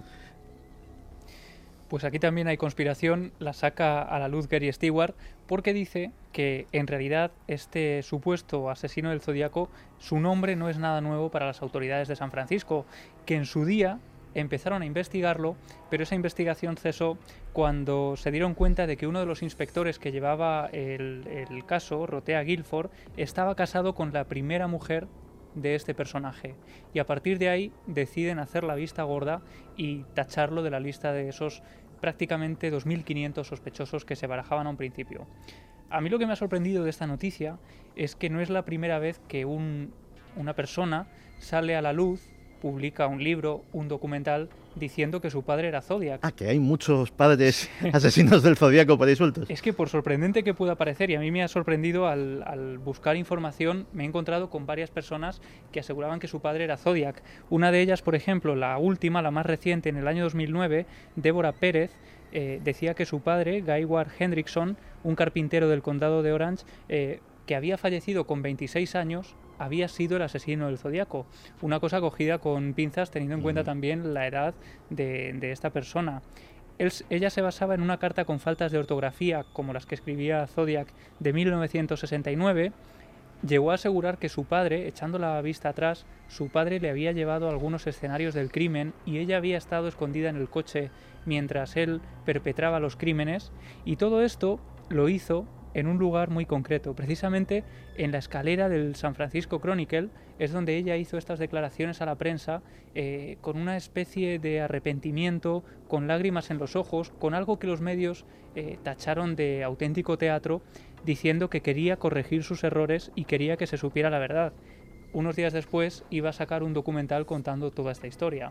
Pues aquí también hay conspiración, la saca a la luz Gary Stewart, porque dice que en realidad este supuesto asesino del Zodíaco, su nombre no es nada nuevo para las autoridades de San Francisco, que en su día empezaron a investigarlo, pero esa investigación cesó cuando se dieron cuenta de que uno de los inspectores que llevaba el, el caso, Rotea Guilford, estaba casado con la primera mujer de este personaje. Y a partir de ahí deciden hacer la vista gorda y tacharlo de la lista de esos prácticamente dos mil quinientos sospechosos que se barajaban a un principio. A mí lo que me ha sorprendido de esta noticia es que no es la primera vez que un, una persona sale a la luz, publica un libro, un documental, diciendo que su padre era Zodiac. Ah, que hay muchos padres asesinos del Zodíaco por ahí sueltos. Es que por sorprendente que pueda parecer, y a mí me ha sorprendido al, al buscar información, me he encontrado con varias personas que aseguraban que su padre era Zodiac. Una de ellas, por ejemplo, la última, la más reciente, en el año dos mil nueve, Débora Pérez, eh, decía que su padre, Guy Ward Hendrickson, un carpintero del condado de Orange, eh, que había fallecido con veintiséis años, había sido el asesino del Zodíaco. Una cosa cogida con pinzas teniendo en cuenta también la edad de, de esta persona. Él, ella se basaba en una carta con faltas de ortografía, como las que escribía Zodiac, de mil novecientos sesenta y nueve. Llegó a asegurar que su padre, echando la vista atrás, su padre le había llevado a algunos escenarios del crimen y ella había estado escondida en el coche mientras él perpetraba los crímenes, y todo esto lo hizo en un lugar muy concreto, precisamente en la escalera del San Francisco Chronicle. Es donde ella hizo estas declaraciones a la prensa eh, con una especie de arrepentimiento, con lágrimas en los ojos, con algo que los medios eh, tacharon de auténtico teatro, diciendo que quería corregir sus errores y quería que se supiera la verdad. Unos días después iba a sacar un documental contando toda esta historia.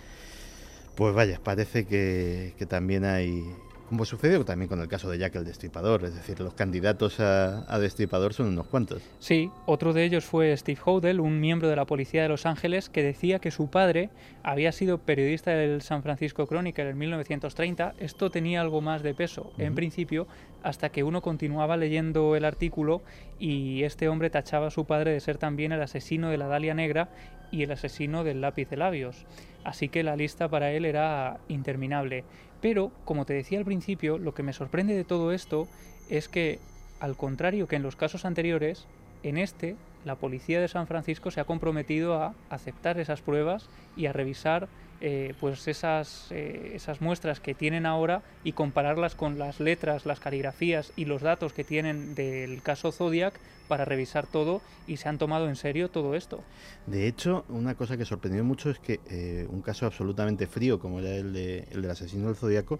Pues vaya, parece que, que también hay, como sucedió también con el caso de Jack el Destripador, es decir, los candidatos a, a Destripador son unos cuantos. Sí, otro de ellos fue Steve Hodel, un miembro de la policía de Los Ángeles, que decía que su padre había sido periodista del San Francisco Chronicle en mil novecientos treinta. Esto tenía algo más de peso, uh-huh. en principio, hasta que uno continuaba leyendo el artículo y este hombre tachaba a su padre de ser también el asesino de la Dalia Negra y el asesino del lápiz de labios. Así que la lista para él era interminable. Pero, como te decía al principio, lo que me sorprende de todo esto es que, al contrario que en los casos anteriores, en este, la policía de San Francisco se ha comprometido a aceptar esas pruebas y a revisar eh, pues esas, eh, esas muestras que tienen ahora y compararlas con las letras, las caligrafías y los datos que tienen del caso Zodiac para revisar todo, y se han tomado en serio todo esto. De hecho, una cosa que sorprendió mucho es que eh, un caso absolutamente frío como era el, de, el del asesino del Zodíaco,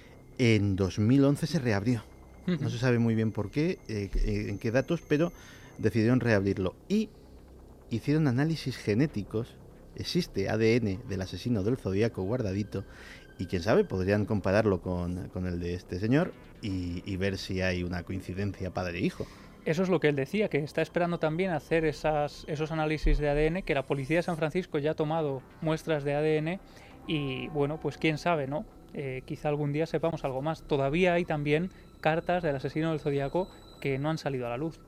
en dos mil once se reabrió. Uh-huh. No se sabe muy bien por qué, eh, en qué datos, pero decidieron reabrirlo y hicieron análisis genéticos. Existe A D N del asesino del Zodíaco guardadito y quién sabe, podrían compararlo con, con el de este señor y, y ver si hay una coincidencia padre-hijo. Eso es lo que él decía, que está esperando también hacer esas, esos análisis de A D N, que la policía de San Francisco ya ha tomado muestras de A D N y bueno, pues quién sabe, ¿no? Eh, quizá algún día sepamos algo más. Todavía hay también cartas del asesino del Zodíaco que no han salido a la luz.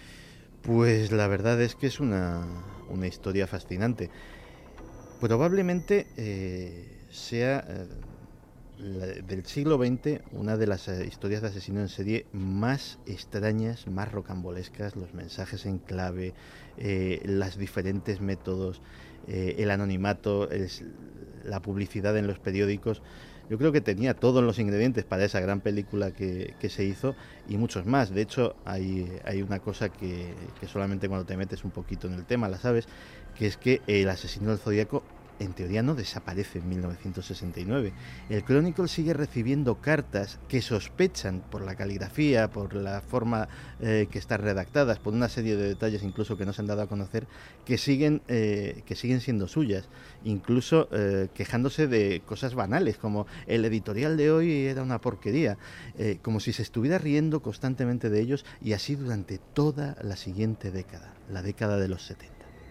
Pues la verdad es que es una, una historia fascinante. Probablemente eh, sea eh, la, del siglo veinte una de las eh, historias de asesino en serie más extrañas, más rocambolescas, los mensajes en clave, eh, los diferentes métodos, eh, el anonimato, el, la publicidad en los periódicos. Yo creo que tenía todos los ingredientes para esa gran película que, que se hizo y muchos más. De hecho, hay, hay una cosa que, que solamente cuando te metes un poquito en el tema la sabes, que es que el asesino del Zodíaco en teoría no desaparece en mil novecientos sesenta y nueve. El Chronicle sigue recibiendo cartas que sospechan por la caligrafía, por la forma eh, que están redactadas, por una serie de detalles incluso que no se han dado a conocer, que siguen, eh, que siguen siendo suyas, incluso eh, quejándose de cosas banales, como el editorial de hoy era una porquería, eh, como si se estuviera riendo constantemente de ellos, y así durante toda la siguiente década, la década de los setenta.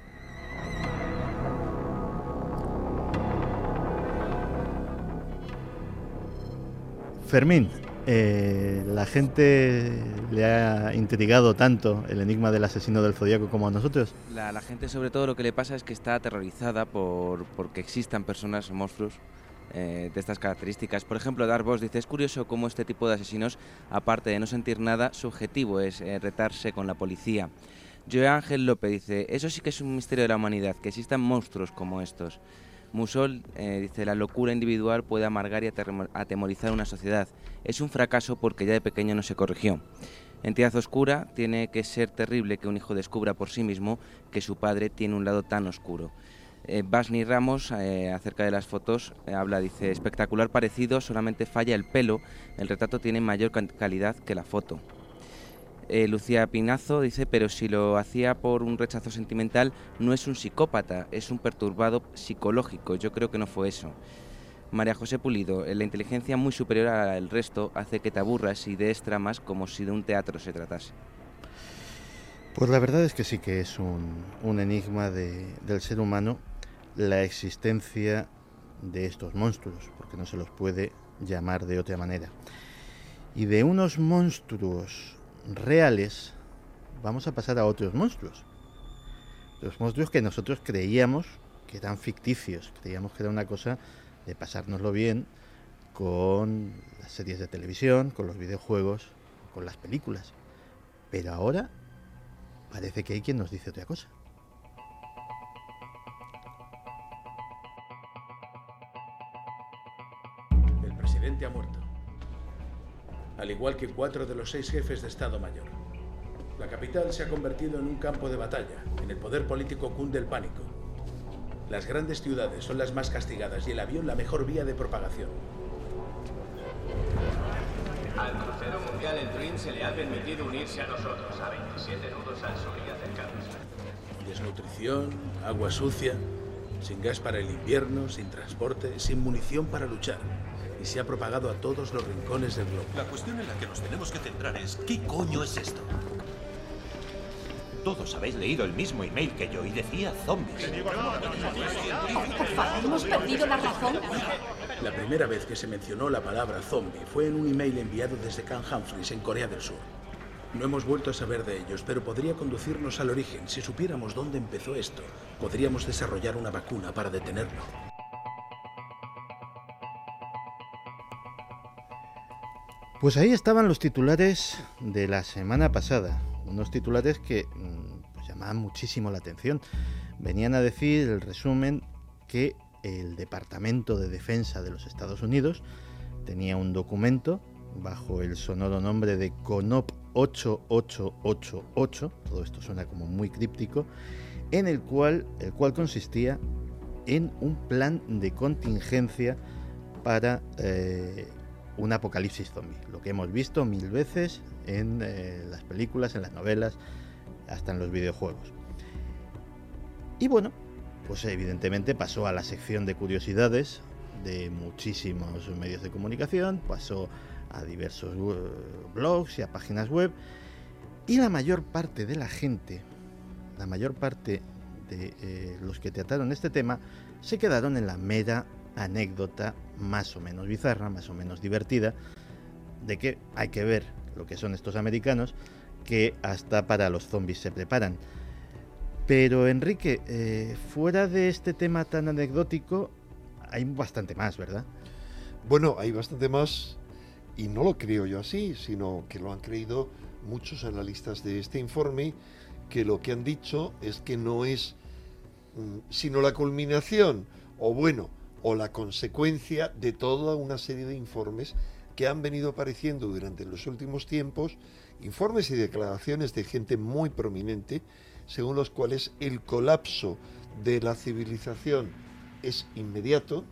Fermín, eh, la gente le ha intrigado tanto el enigma del asesino del Zodíaco como a nosotros. La, la gente sobre todo lo que le pasa es que está aterrorizada por porque existan personas o monstruos eh, de estas características. Por ejemplo, Darvos dice, es curioso cómo este tipo de asesinos, aparte de no sentir nada, su objetivo es eh, retarse con la policía. Joe Ángel López dice, eso sí que es un misterio de la humanidad, que existan monstruos como estos. Musol eh, dice, la locura individual puede amargar y atemorizar una sociedad. Es un fracaso porque ya de pequeño no se corrigió. Entidad oscura, tiene que ser terrible que un hijo descubra por sí mismo que su padre tiene un lado tan oscuro. Eh, Basni Ramos, eh, acerca de las fotos, eh, habla, dice, espectacular parecido, solamente falla el pelo, el retrato tiene mayor calidad que la foto. Eh, Lucía Pinazo dice, pero si lo hacía por un rechazo sentimental, no es un psicópata, es un perturbado psicológico. Yo creo que no fue eso. María José Pulido, la inteligencia muy superior al resto hace que te aburras y des tramas como si de un teatro se tratase. Pues la verdad es que sí que es un, un enigma de, del ser humano la existencia de estos monstruos, porque no se los puede llamar de otra manera. Y de unos monstruos reales vamos a pasar a otros monstruos. Los monstruos que nosotros creíamos que eran ficticios, creíamos que era una cosa de pasárnoslo bien con las series de televisión, con los videojuegos, con las películas. Pero ahora parece que hay quien nos dice otra cosa. El presidente ha muerto, al igual que cuatro de los seis jefes de Estado Mayor. La capital se ha convertido en un campo de batalla. En el poder político cunde el pánico. Las grandes ciudades son las más castigadas y el avión la mejor vía de propagación. Al crucero mundial el Dream se le ha permitido unirse a nosotros a veintisiete nudos al sur y acercarnos. Desnutrición, agua sucia, sin gas para el invierno, sin transporte, sin munición para luchar. Y se ha propagado a todos los rincones del globo. La cuestión en la que nos tenemos que centrar es ¿qué coño es esto? Todos habéis leído el mismo email que yo y decía zombies. Por favor, ¿hemos perdido la razón? La primera vez que se mencionó la palabra zombie fue en un email enviado desde Camp Humphreys, en Corea del Sur. No hemos vuelto a saber de ellos, pero podría conducirnos al origen. Si supiéramos dónde empezó esto, podríamos desarrollar una vacuna para detenerlo. Pues ahí estaban los titulares de la semana pasada. Unos titulares que pues, llamaban muchísimo la atención. Venían a decir el resumen que el Departamento de Defensa de los Estados Unidos tenía un documento bajo el sonoro nombre de CONOP ocho ocho ocho ocho, todo esto suena como muy críptico, en el cual, el cual consistía en un plan de contingencia para eh, un apocalipsis zombie, lo que hemos visto mil veces en eh, las películas, en las novelas, hasta en los videojuegos. Y bueno, pues evidentemente pasó a la sección de curiosidades de muchísimos medios de comunicación, pasó a diversos blogs y a páginas web, y la mayor parte de la gente, la mayor parte de eh, los que trataron este tema, se quedaron en la mera anécdota más o menos bizarra, más o menos divertida, de que hay que ver lo que son estos americanos, que hasta para los zombies se preparan. Pero Enrique, eh, fuera de este tema tan anecdótico, hay bastante más, ¿verdad? Bueno, hay bastante más, y no lo creo yo así, sino que lo han creído muchos analistas de este informe, que lo que han dicho es que no es mm, sino la culminación, o bueno, o la consecuencia de toda una serie de informes que han venido apareciendo durante los últimos tiempos, informes y declaraciones de gente muy prominente, según los cuales el colapso de la civilización es inmediato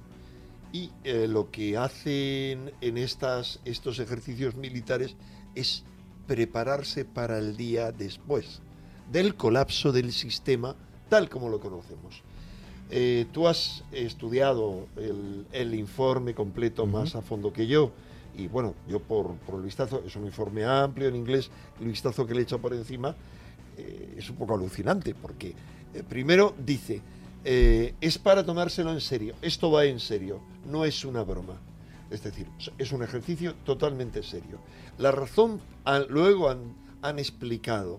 y eh, lo que hacen en estas, estos ejercicios militares es prepararse para el día después del colapso del sistema tal como lo conocemos. Eh, tú has estudiado el, el informe completo uh-huh. más a fondo que yo, y bueno, yo por, por el vistazo, es un informe amplio en inglés, el vistazo que le he hecho por encima eh, es un poco alucinante, porque eh, primero dice, eh, es para tomárselo en serio, esto va en serio, no es una broma, es decir, es un ejercicio totalmente serio. La razón, han, luego han, han explicado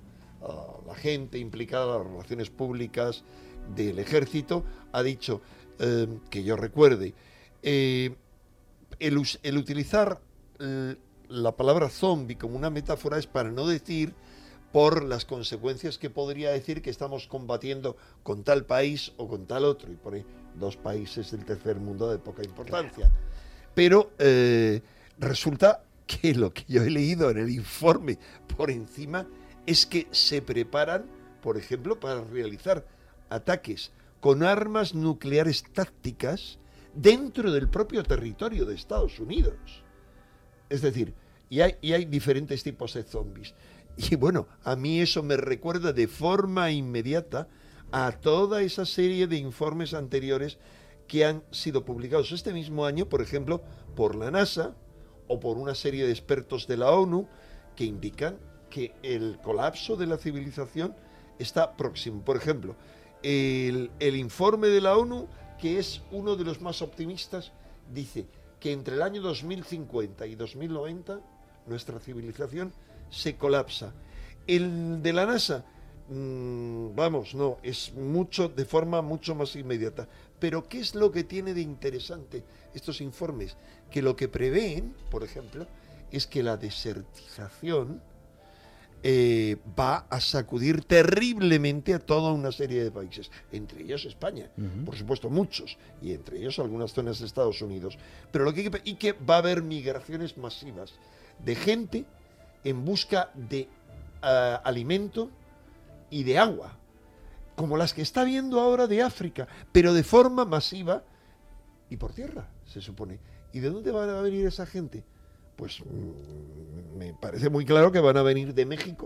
a la gente implicada, las relaciones públicas del ejército, ha dicho, eh, que yo recuerde, eh, el, el utilizar eh, la palabra zombie como una metáfora es para no decir por las consecuencias que podría decir que estamos combatiendo con tal país o con tal otro, y por ahí dos países del tercer mundo de poca importancia. Pero eh, resulta que lo que yo he leído en el informe por encima es que se preparan, por ejemplo, para realizar ataques con armas nucleares tácticas dentro del propio territorio de Estados Unidos. Es decir, y hay, y hay diferentes tipos de zombies. Y bueno, a mí eso me recuerda de forma inmediata a toda esa serie de informes anteriores que han sido publicados este mismo año, por ejemplo, por la NASA o por una serie de expertos de la ONU que indican que el colapso de la civilización está próximo. Por ejemplo, el, el informe de la ONU, que es uno de los más optimistas, dice que entre el año dos mil cincuenta y dos mil noventa nuestra civilización se colapsa. El de la NASA, mmm, vamos, no, es mucho, de forma mucho más inmediata. Pero ¿qué es lo que tiene de interesante estos informes? Que lo que prevén, por ejemplo, es que la desertización eh, va a sacudir terriblemente a toda una serie de países, entre ellos España, uh-huh. por supuesto muchos, y entre ellos algunas zonas de Estados Unidos. Pero lo que, y que va a haber migraciones masivas de gente en busca de uh, alimento y de agua, como las que está viendo ahora de África, pero de forma masiva y por tierra, se supone. ¿Y de dónde van a venir esa gente? Pues mmm, me parece muy claro que van a venir de México,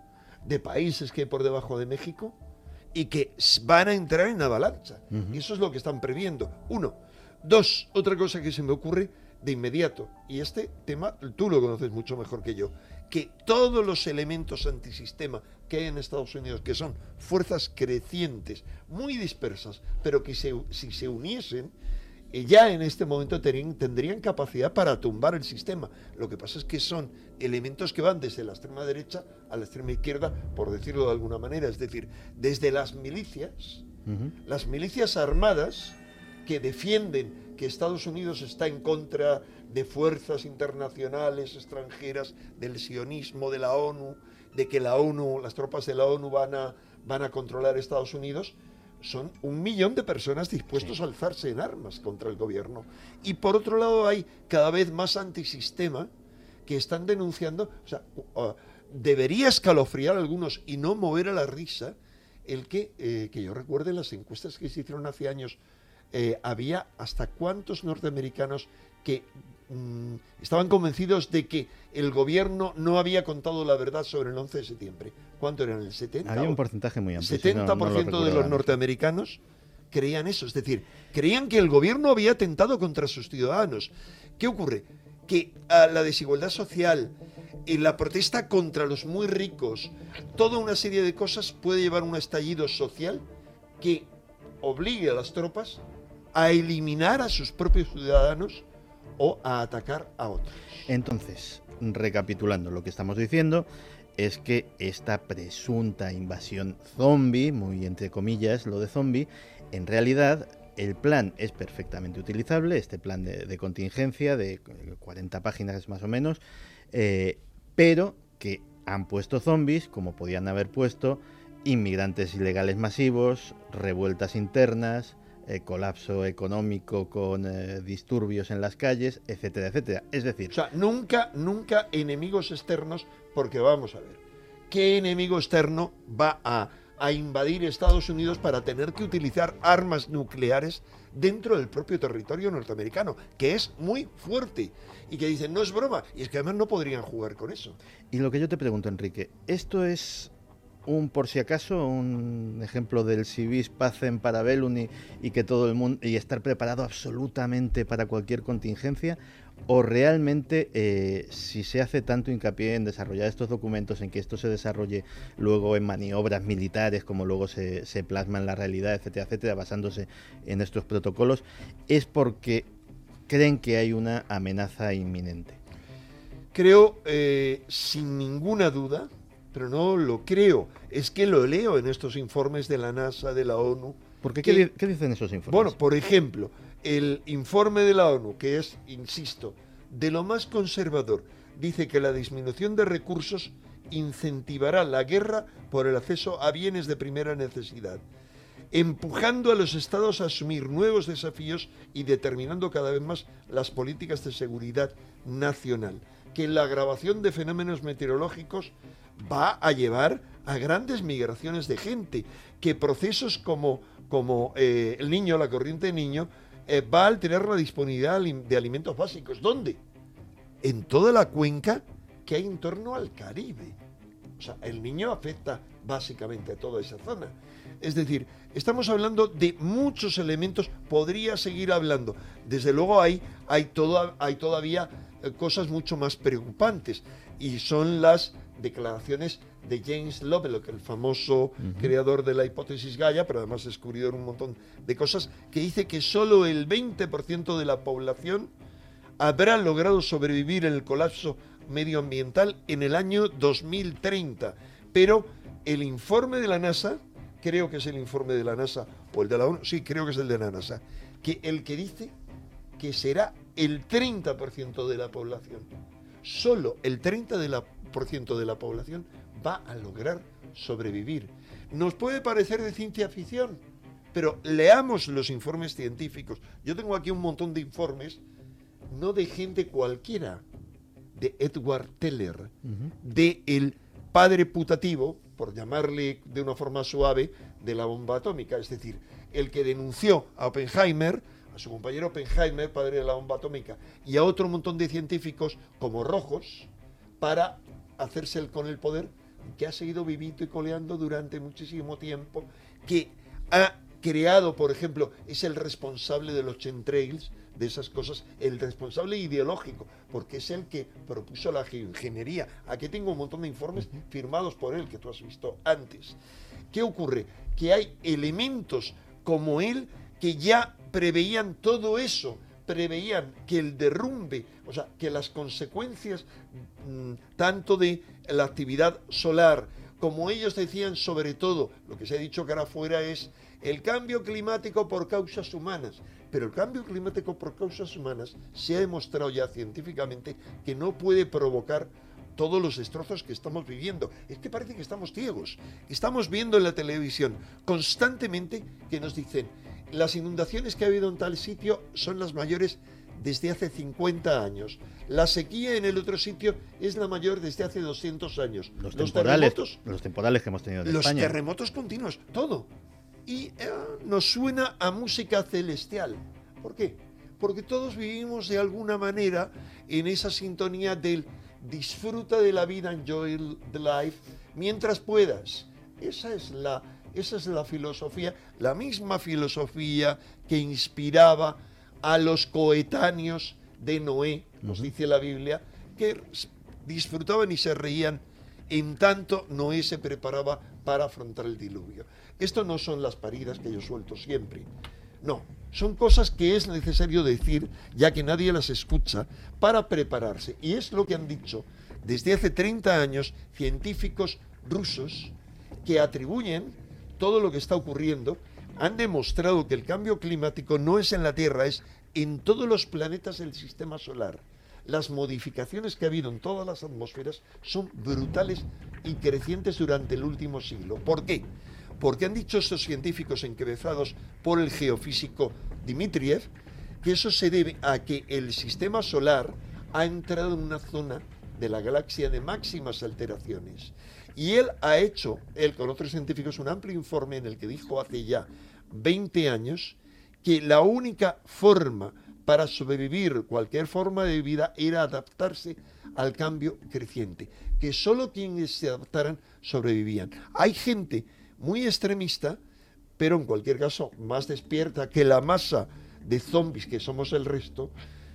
de países que hay por debajo de México, y que van a entrar en avalancha. Uh-huh. Y eso es lo que están previendo. Uno. Dos, otra cosa que se me ocurre de inmediato, y este tema tú lo conoces mucho mejor que yo, que todos los elementos antisistema que hay en Estados Unidos, que son fuerzas crecientes, muy dispersas, pero que se, si se uniesen, eh, ya en este momento terían, tendrían capacidad para tumbar el sistema. Lo que pasa es que son elementos que van desde la extrema derecha a la extrema izquierda, por decirlo de alguna manera, es decir, desde las milicias, uh-huh. las milicias armadas que defienden que Estados Unidos está en contra de fuerzas internacionales extranjeras, del sionismo, de la ONU, de que la ONU, las tropas de la ONU van a, van a controlar Estados Unidos, son un millón de personas dispuestos sí. a alzarse en armas contra el gobierno. Y por otro lado hay cada vez más antisistema que están denunciando, o sea, uh, debería escalofriar a algunos y no mover a la risa el que, eh, que yo recuerde las encuestas que se hicieron hace años. Eh, había hasta cuántos norteamericanos que mmm, estaban convencidos de que el gobierno no había contado la verdad sobre el once de septiembre. ¿Cuánto eran? ¿El setenta? Había un porcentaje muy amplio. setenta por ciento no, no de los norteamericanos creían eso. Es decir, creían que el gobierno había atentado contra sus ciudadanos. ¿Qué ocurre? Que uh, la desigualdad social, y la protesta contra los muy ricos, toda una serie de cosas puede llevar a un estallido social que obligue a las tropas a eliminar a sus propios ciudadanos o a atacar a otros. Entonces, recapitulando, lo que estamos diciendo es que esta presunta invasión zombie, muy entre comillas lo de zombie, en realidad el plan es perfectamente utilizable, este plan de, de contingencia de cuarenta páginas más o menos, eh, pero que han puesto zombies como podían haber puesto inmigrantes ilegales masivos, revueltas internas, eh, colapso económico con eh, disturbios en las calles, etcétera, etcétera. Es decir... O sea, nunca, nunca enemigos externos, porque vamos a ver, ¿qué enemigo externo va a, a invadir Estados Unidos para tener que utilizar armas nucleares dentro del propio territorio norteamericano, que es muy fuerte? Y que dicen, no es broma, y es que además no podrían jugar con eso. Y lo que yo te pregunto, Enrique, ¿esto es un por si acaso, un ejemplo del si vis pacem para bellum y, y que todo el mundo, y estar preparado absolutamente para cualquier contingencia, o realmente eh, si se hace tanto hincapié en desarrollar estos documentos, en que esto se desarrolle luego en maniobras militares, como luego se, se plasma en la realidad, etcétera, etcétera, basándose en estos protocolos, es porque creen que hay una amenaza inminente? Creo, eh, sin ninguna duda, pero no lo creo, es que lo leo en estos informes de la NASA, de la ONU. ¿Por qué? ¿Qué, ¿Qué dicen esos informes? Bueno, por ejemplo, el informe de la ONU, que es, insisto, de lo más conservador, dice que la disminución de recursos incentivará la guerra por el acceso a bienes de primera necesidad, empujando a los estados a asumir nuevos desafíos y determinando cada vez más las políticas de seguridad nacional, que la agravación de fenómenos meteorológicos va a llevar a grandes migraciones de gente, que procesos como, como eh, el niño, la corriente de niño, eh, va a alterar la disponibilidad de alimentos básicos. ¿Dónde? En toda la cuenca que hay en torno al Caribe. O sea, el niño afecta básicamente a toda esa zona. Es decir, estamos hablando de muchos elementos, podría seguir hablando. Desde luego hay, hay, toda, hay todavía cosas mucho más preocupantes, y son las declaraciones de James Lovelock, el famoso uh-huh. creador de la hipótesis Gaia, pero además descubridor un montón de cosas, que dice que solo el veinte por ciento de la población habrá logrado sobrevivir en el colapso medioambiental en el año dos mil treinta. Pero el informe de la NASA, creo que es el informe de la NASA o el de la ONU, sí, creo que es el de la NASA, que el que dice que será el treinta por ciento de la población, solo el treinta por ciento de la población va a lograr sobrevivir. Nos puede parecer de ciencia ficción, pero leamos los informes científicos. Yo tengo aquí un montón de informes, no de gente cualquiera, de Edward Teller, uh-huh. de el padre putativo, por llamarle de una forma suave, de la bomba atómica, es decir, el que denunció a Oppenheimer, a su compañero Oppenheimer, padre de la bomba atómica, y a otro montón de científicos como Rojos, para hacerse el, con el poder, que ha seguido vivito y coleando durante muchísimo tiempo, que ha creado, por ejemplo, es el responsable de los chemtrails, de esas cosas, el responsable ideológico, porque es el que propuso la geoingeniería. Aquí tengo un montón de informes uh-huh. firmados por él, que tú has visto antes. ¿Qué ocurre? Que hay elementos como él que ya preveían todo eso, preveían que el derrumbe, o sea, que las consecuencias mmm, tanto de la actividad solar, como ellos decían, sobre todo, lo que se ha dicho cara afuera es el cambio climático por causas humanas. Pero el cambio climático por causas humanas se ha demostrado ya científicamente que no puede provocar todos los destrozos que estamos viviendo. Es que parece que estamos ciegos. Estamos viendo en la televisión constantemente que nos dicen las inundaciones que ha habido en tal sitio son las mayores desde hace cincuenta años. La sequía en el otro sitio es la mayor desde hace doscientos años. Los, los temporales, terremotos, los temporales que hemos tenido en los España. Los terremotos continuos, todo. Y eh, nos suena a música celestial. ¿Por qué? Porque todos vivimos de alguna manera en esa sintonía del disfruta de la vida, enjoy the life, mientras puedas. Esa es la, esa es la filosofía, la misma filosofía que inspiraba a los coetáneos de Noé, nos dice la Biblia, que disfrutaban y se reían en tanto Noé se preparaba para afrontar el diluvio. Esto no son las paridas que yo suelto siempre, no, son cosas que es necesario decir, ya que nadie las escucha, para prepararse. Y es lo que han dicho desde hace treinta años científicos rusos que atribuyen todo lo que está ocurriendo, han demostrado que el cambio climático no es en la Tierra, es en todos los planetas del sistema solar. Las modificaciones que ha habido en todas las atmósferas son brutales y crecientes durante el último siglo. ¿Por qué? Porque han dicho estos científicos encabezados por el geofísico Dmitriev que eso se debe a que el sistema solar ha entrado en una zona de la galaxia de máximas alteraciones. Y él ha hecho, él con otros científicos, un amplio informe en el que dijo hace ya veinte años que la única forma para sobrevivir cualquier forma de vida era adaptarse al cambio creciente, que solo quienes se adaptaran sobrevivían. Hay gente muy extremista, pero en cualquier caso más despierta que la masa de zombies que somos el resto.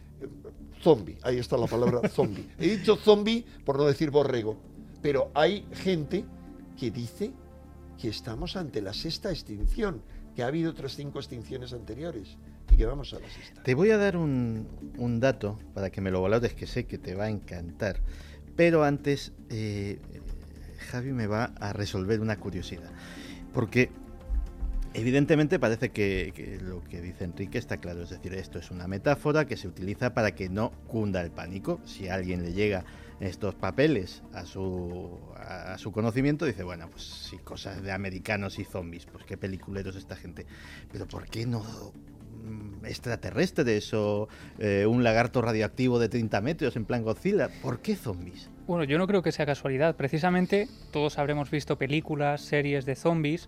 Zombie, ahí está la palabra zombie. He dicho zombie por no decir borrego, pero hay gente que dice que estamos ante la sexta extinción, que ha habido otras cinco extinciones anteriores y que vamos a la sexta. Te voy a dar un, un dato para que me lo valores, que sé que te va a encantar, pero antes eh, Javi me va a resolver una curiosidad, porque evidentemente parece que, que lo que dice Enrique está claro, es decir, esto es una metáfora que se utiliza para que no cunda el pánico. Si a alguien le llega estos papeles a su, a, a su conocimiento, dice, bueno, pues sí, cosas de americanos y zombies, pues qué peliculeros esta gente, pero ¿por qué no extraterrestres o eh, un lagarto radioactivo de treinta metros en plan Godzilla? ¿Por qué zombies? Bueno, yo no creo que sea casualidad. Precisamente todos habremos visto películas, series de zombies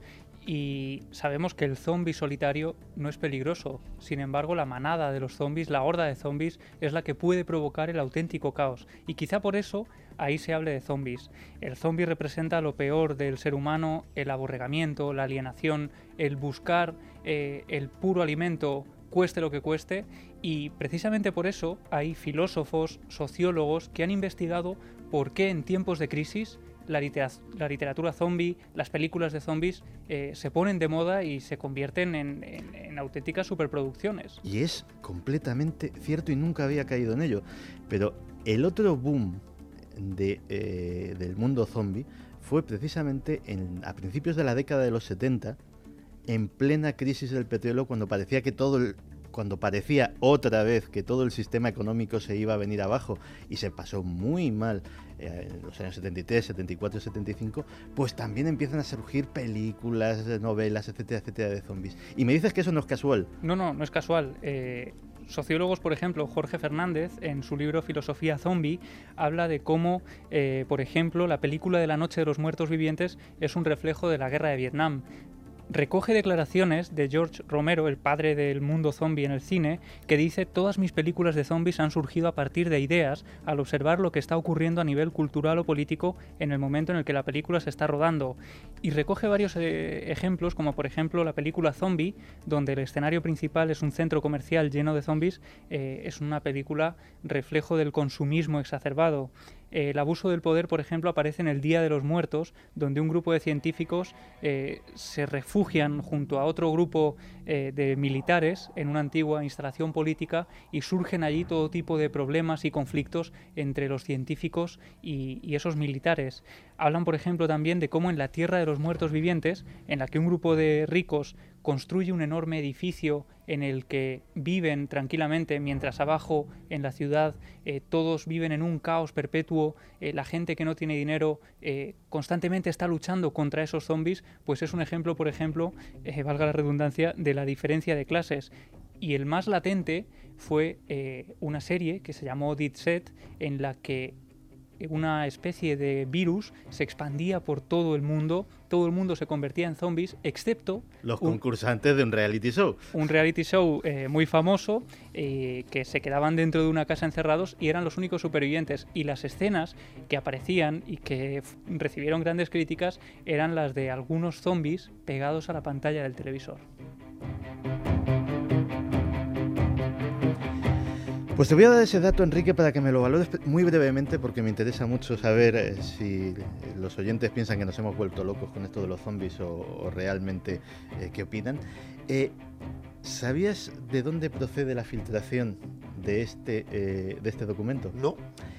y sabemos que el zombi solitario no es peligroso. Sin embargo, la manada de los zombies, la horda de zombies, es la que puede provocar el auténtico caos. Y quizá por eso ahí se hable de zombies. El zombi representa lo peor del ser humano, el aborregamiento, la alienación, el buscar eh, el puro alimento, cueste lo que cueste, y precisamente por eso hay filósofos, sociólogos que han investigado por qué en tiempos de crisis la, litera- la literatura zombie, las películas de zombies eh, se ponen de moda y se convierten en, en, en auténticas superproducciones. Y es completamente cierto y nunca había caído en ello. Pero el otro boom de, eh, del mundo zombie fue precisamente en, a principios de la década de los setenta, en plena crisis del petróleo, cuando parecía que todo el, cuando parecía otra vez que todo el sistema económico se iba a venir abajo y se pasó muy mal eh, en los años setenta y tres, setenta y cuatro, setenta y cinco, pues también empiezan a surgir películas, novelas, etcétera, etcétera, de zombies. Y me dices que eso no es casual. No, no, no es casual. Eh, sociólogos, por ejemplo, Jorge Fernández, en su libro Filosofía Zombie, habla de cómo, eh, por ejemplo, la película de La Noche de los Muertos Vivientes es un reflejo de la guerra de Vietnam. Recoge declaraciones de George Romero, el padre del mundo zombie en el cine, que dice: todas mis películas de zombies han surgido a partir de ideas al observar lo que está ocurriendo a nivel cultural o político en el momento en el que la película se está rodando. Y recoge varios eh, ejemplos, como por ejemplo la película Zombie, donde el escenario principal es un centro comercial lleno de zombies. Eh, es una película reflejo del consumismo exacerbado. El abuso del poder, por ejemplo, aparece en El Día de los Muertos, donde un grupo de científicos eh, se refugian junto a otro grupo eh, de militares en una antigua instalación política y surgen allí todo tipo de problemas y conflictos entre los científicos y, y esos militares. Hablan, por ejemplo, también de cómo en la Tierra de los Muertos Vivientes, en la que un grupo de ricos construye un enorme edificio en el que viven tranquilamente, mientras abajo en la ciudad eh, todos viven en un caos perpetuo, eh, la gente que no tiene dinero eh, constantemente está luchando contra esos zombies, pues es un ejemplo, por ejemplo, eh, valga la redundancia, de la diferencia de clases. Y el más latente fue eh, una serie que se llamó Dead Set, en la que una especie de virus se expandía por todo el mundo, todo el mundo se convertía en zombies, excepto los un, concursantes de un reality show. Un reality show eh, muy famoso, eh, que se quedaban dentro de una casa encerrados y eran los únicos supervivientes. Y las escenas que aparecían y que recibieron grandes críticas eran las de algunos zombies pegados a la pantalla del televisor. Pues te voy a dar ese dato, Enrique, para que me lo valores muy brevemente, porque me interesa mucho saber eh, si los oyentes piensan que nos hemos vuelto locos con esto de los zombies o, o realmente eh, qué opinan. Eh, ¿Sabías de dónde procede la filtración de este, eh, de este documento? No.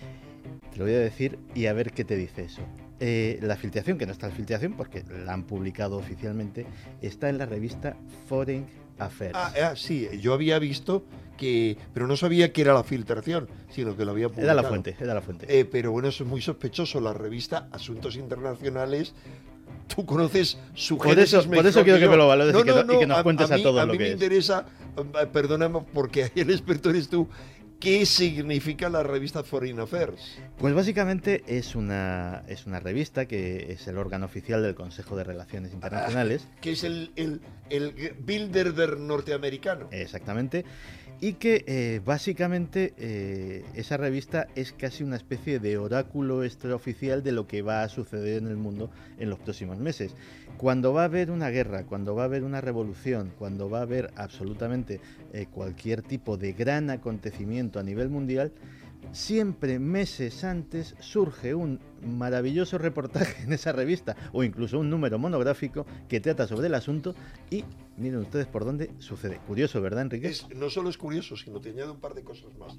Te lo voy a decir y a ver qué te dice eso. Eh, la filtración, que no está en filtración porque la han publicado oficialmente, está en la revista Foreign Affairs. Ah, ah, sí, yo había visto que, pero no sabía que era la filtración, sino que lo había publicado. Era la fuente, era la fuente. Eh, pero bueno, eso es muy sospechoso. La revista Asuntos Internacionales, tú conoces su génesis mejor. Por eso quiero que, que me lo valores no, y, que, no, no, y que nos a, cuentes a, a, mí, todos a lo mí que me es. interesa, perdóname, porque el experto eres tú. ¿Qué significa la revista Foreign Affairs? Pues básicamente es una, es una revista que es el órgano oficial del Consejo de Relaciones Internacionales. Ah, que es el, el, el Bilderberg norteamericano. Exactamente. Y que eh, básicamente eh, esa revista es casi una especie de oráculo extraoficial de lo que va a suceder en el mundo en los próximos meses. Cuando va a haber una guerra, cuando va a haber una revolución, cuando va a haber absolutamente eh, cualquier tipo de gran acontecimiento a nivel mundial, siempre meses antes surge un maravilloso reportaje en esa revista o incluso un número monográfico que trata sobre el asunto y miren ustedes por dónde sucede. Curioso, ¿verdad, Enrique? Es, no solo es curioso, sino te añado un par de cosas más.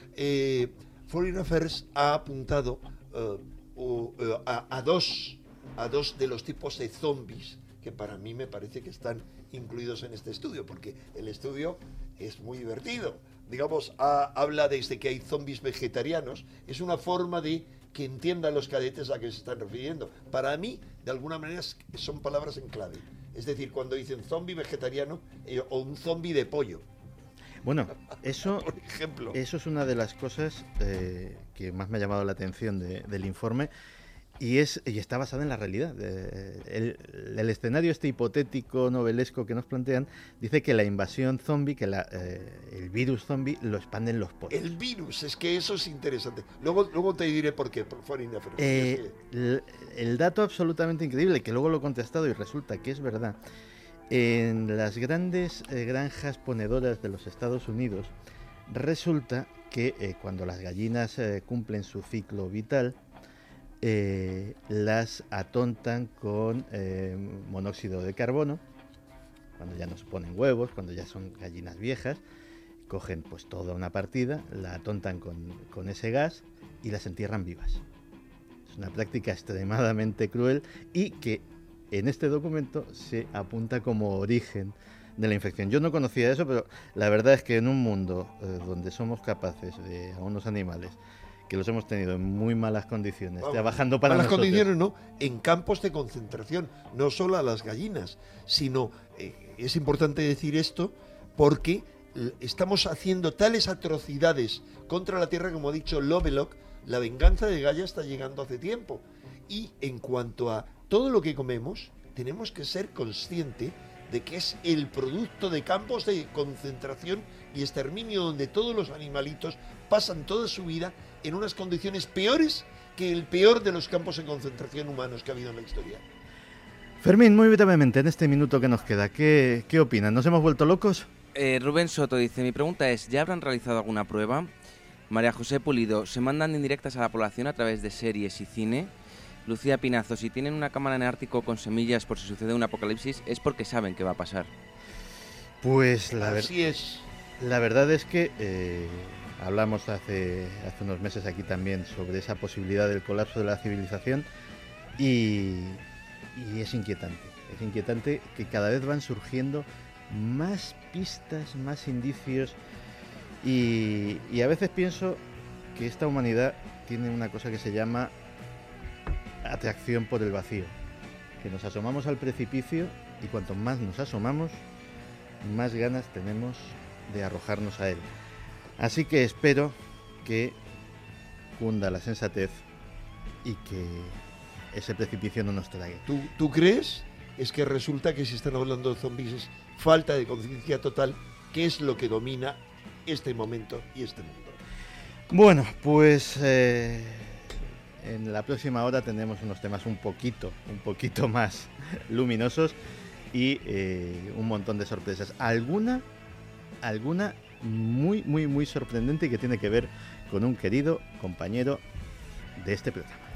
Eh, Foreign Affairs ha apuntado uh, uh, uh, a, a, dos, a dos de los tipos de zombies que para mí me parece que están incluidos en este estudio, porque el estudio es muy divertido. Digamos, ha, habla desde que hay zombies vegetarianos, es una forma de que entiendan los cadetes a qué se están refiriendo. Para mí, de alguna manera, son palabras en clave. Es decir, cuando dicen zombie vegetariano eh, o un zombie de pollo. Bueno, eso, por ejemplo. Eso es una de las cosas eh, que más me ha llamado la atención de, del informe. Y, es, y está basada en la realidad. El, el escenario este hipotético novelesco que nos plantean dice que la invasión zombie, que la, eh, el virus zombie lo expanden los pollos. El virus, es que eso es interesante. Luego, luego te diré por qué, por Foreign Affairs. Eh, es que... el, el dato absolutamente increíble, que luego lo he contestado y resulta que es verdad. En las grandes eh, granjas ponedoras de los Estados Unidos, resulta que eh, cuando las gallinas eh, cumplen su ciclo vital, Eh, las atontan con eh, monóxido de carbono, cuando ya no se ponen huevos, cuando ya son gallinas viejas, cogen pues toda una partida, la atontan con, con ese gas y las entierran vivas. Es una práctica extremadamente cruel y que en este documento se apunta como origen de la infección. Yo no conocía eso, pero la verdad es que en un mundo eh, donde somos capaces de a unos animales que los hemos tenido en muy malas condiciones, Vamos, trabajando para malas nosotros. condiciones, no, en campos de concentración, no solo a las gallinas, sino, eh, es importante decir esto, porque estamos haciendo tales atrocidades contra la tierra, como ha dicho Lovelock, la venganza de Gaia está llegando hace tiempo. Y en cuanto a todo lo que comemos, tenemos que ser conscientes de que es el producto de campos de concentración y exterminio donde todos los animalitos pasan toda su vida en unas condiciones peores que el peor de los campos de concentración humanos que ha habido en la historia. Fermín, muy brevemente, en este minuto que nos queda, ¿qué, qué opinan? ¿Nos hemos vuelto locos? Eh, Rubén Soto dice, mi pregunta es, ¿ya habrán realizado alguna prueba? María José Pulido, ¿se mandan indirectas a la población a través de series y cine? Lucía Pinazo, si tienen una cámara en el Ártico con semillas por si sucede un apocalipsis, es porque saben que va a pasar. Pues la, ver- Así es. la verdad es que eh, hablamos hace, hace unos meses aquí también sobre esa posibilidad del colapso de la civilización y, y es inquietante. Es inquietante que cada vez van surgiendo más pistas, más indicios y, y a veces pienso que esta humanidad tiene una cosa que se llama atracción por el vacío, que nos asomamos al precipicio y cuanto más nos asomamos, más ganas tenemos de arrojarnos a él. Así que espero que cunda la sensatez y que ese precipicio no nos trague. ¿Tú, ¿Tú crees? Es que resulta que si están hablando de zombies es falta de conciencia total, que es lo que domina este momento y este mundo. Bueno, pues eh, en la próxima hora tendremos unos temas un poquito, un poquito más luminosos y eh, un montón de sorpresas. Alguna, alguna muy, muy, muy sorprendente que tiene que ver con un querido compañero de este programa.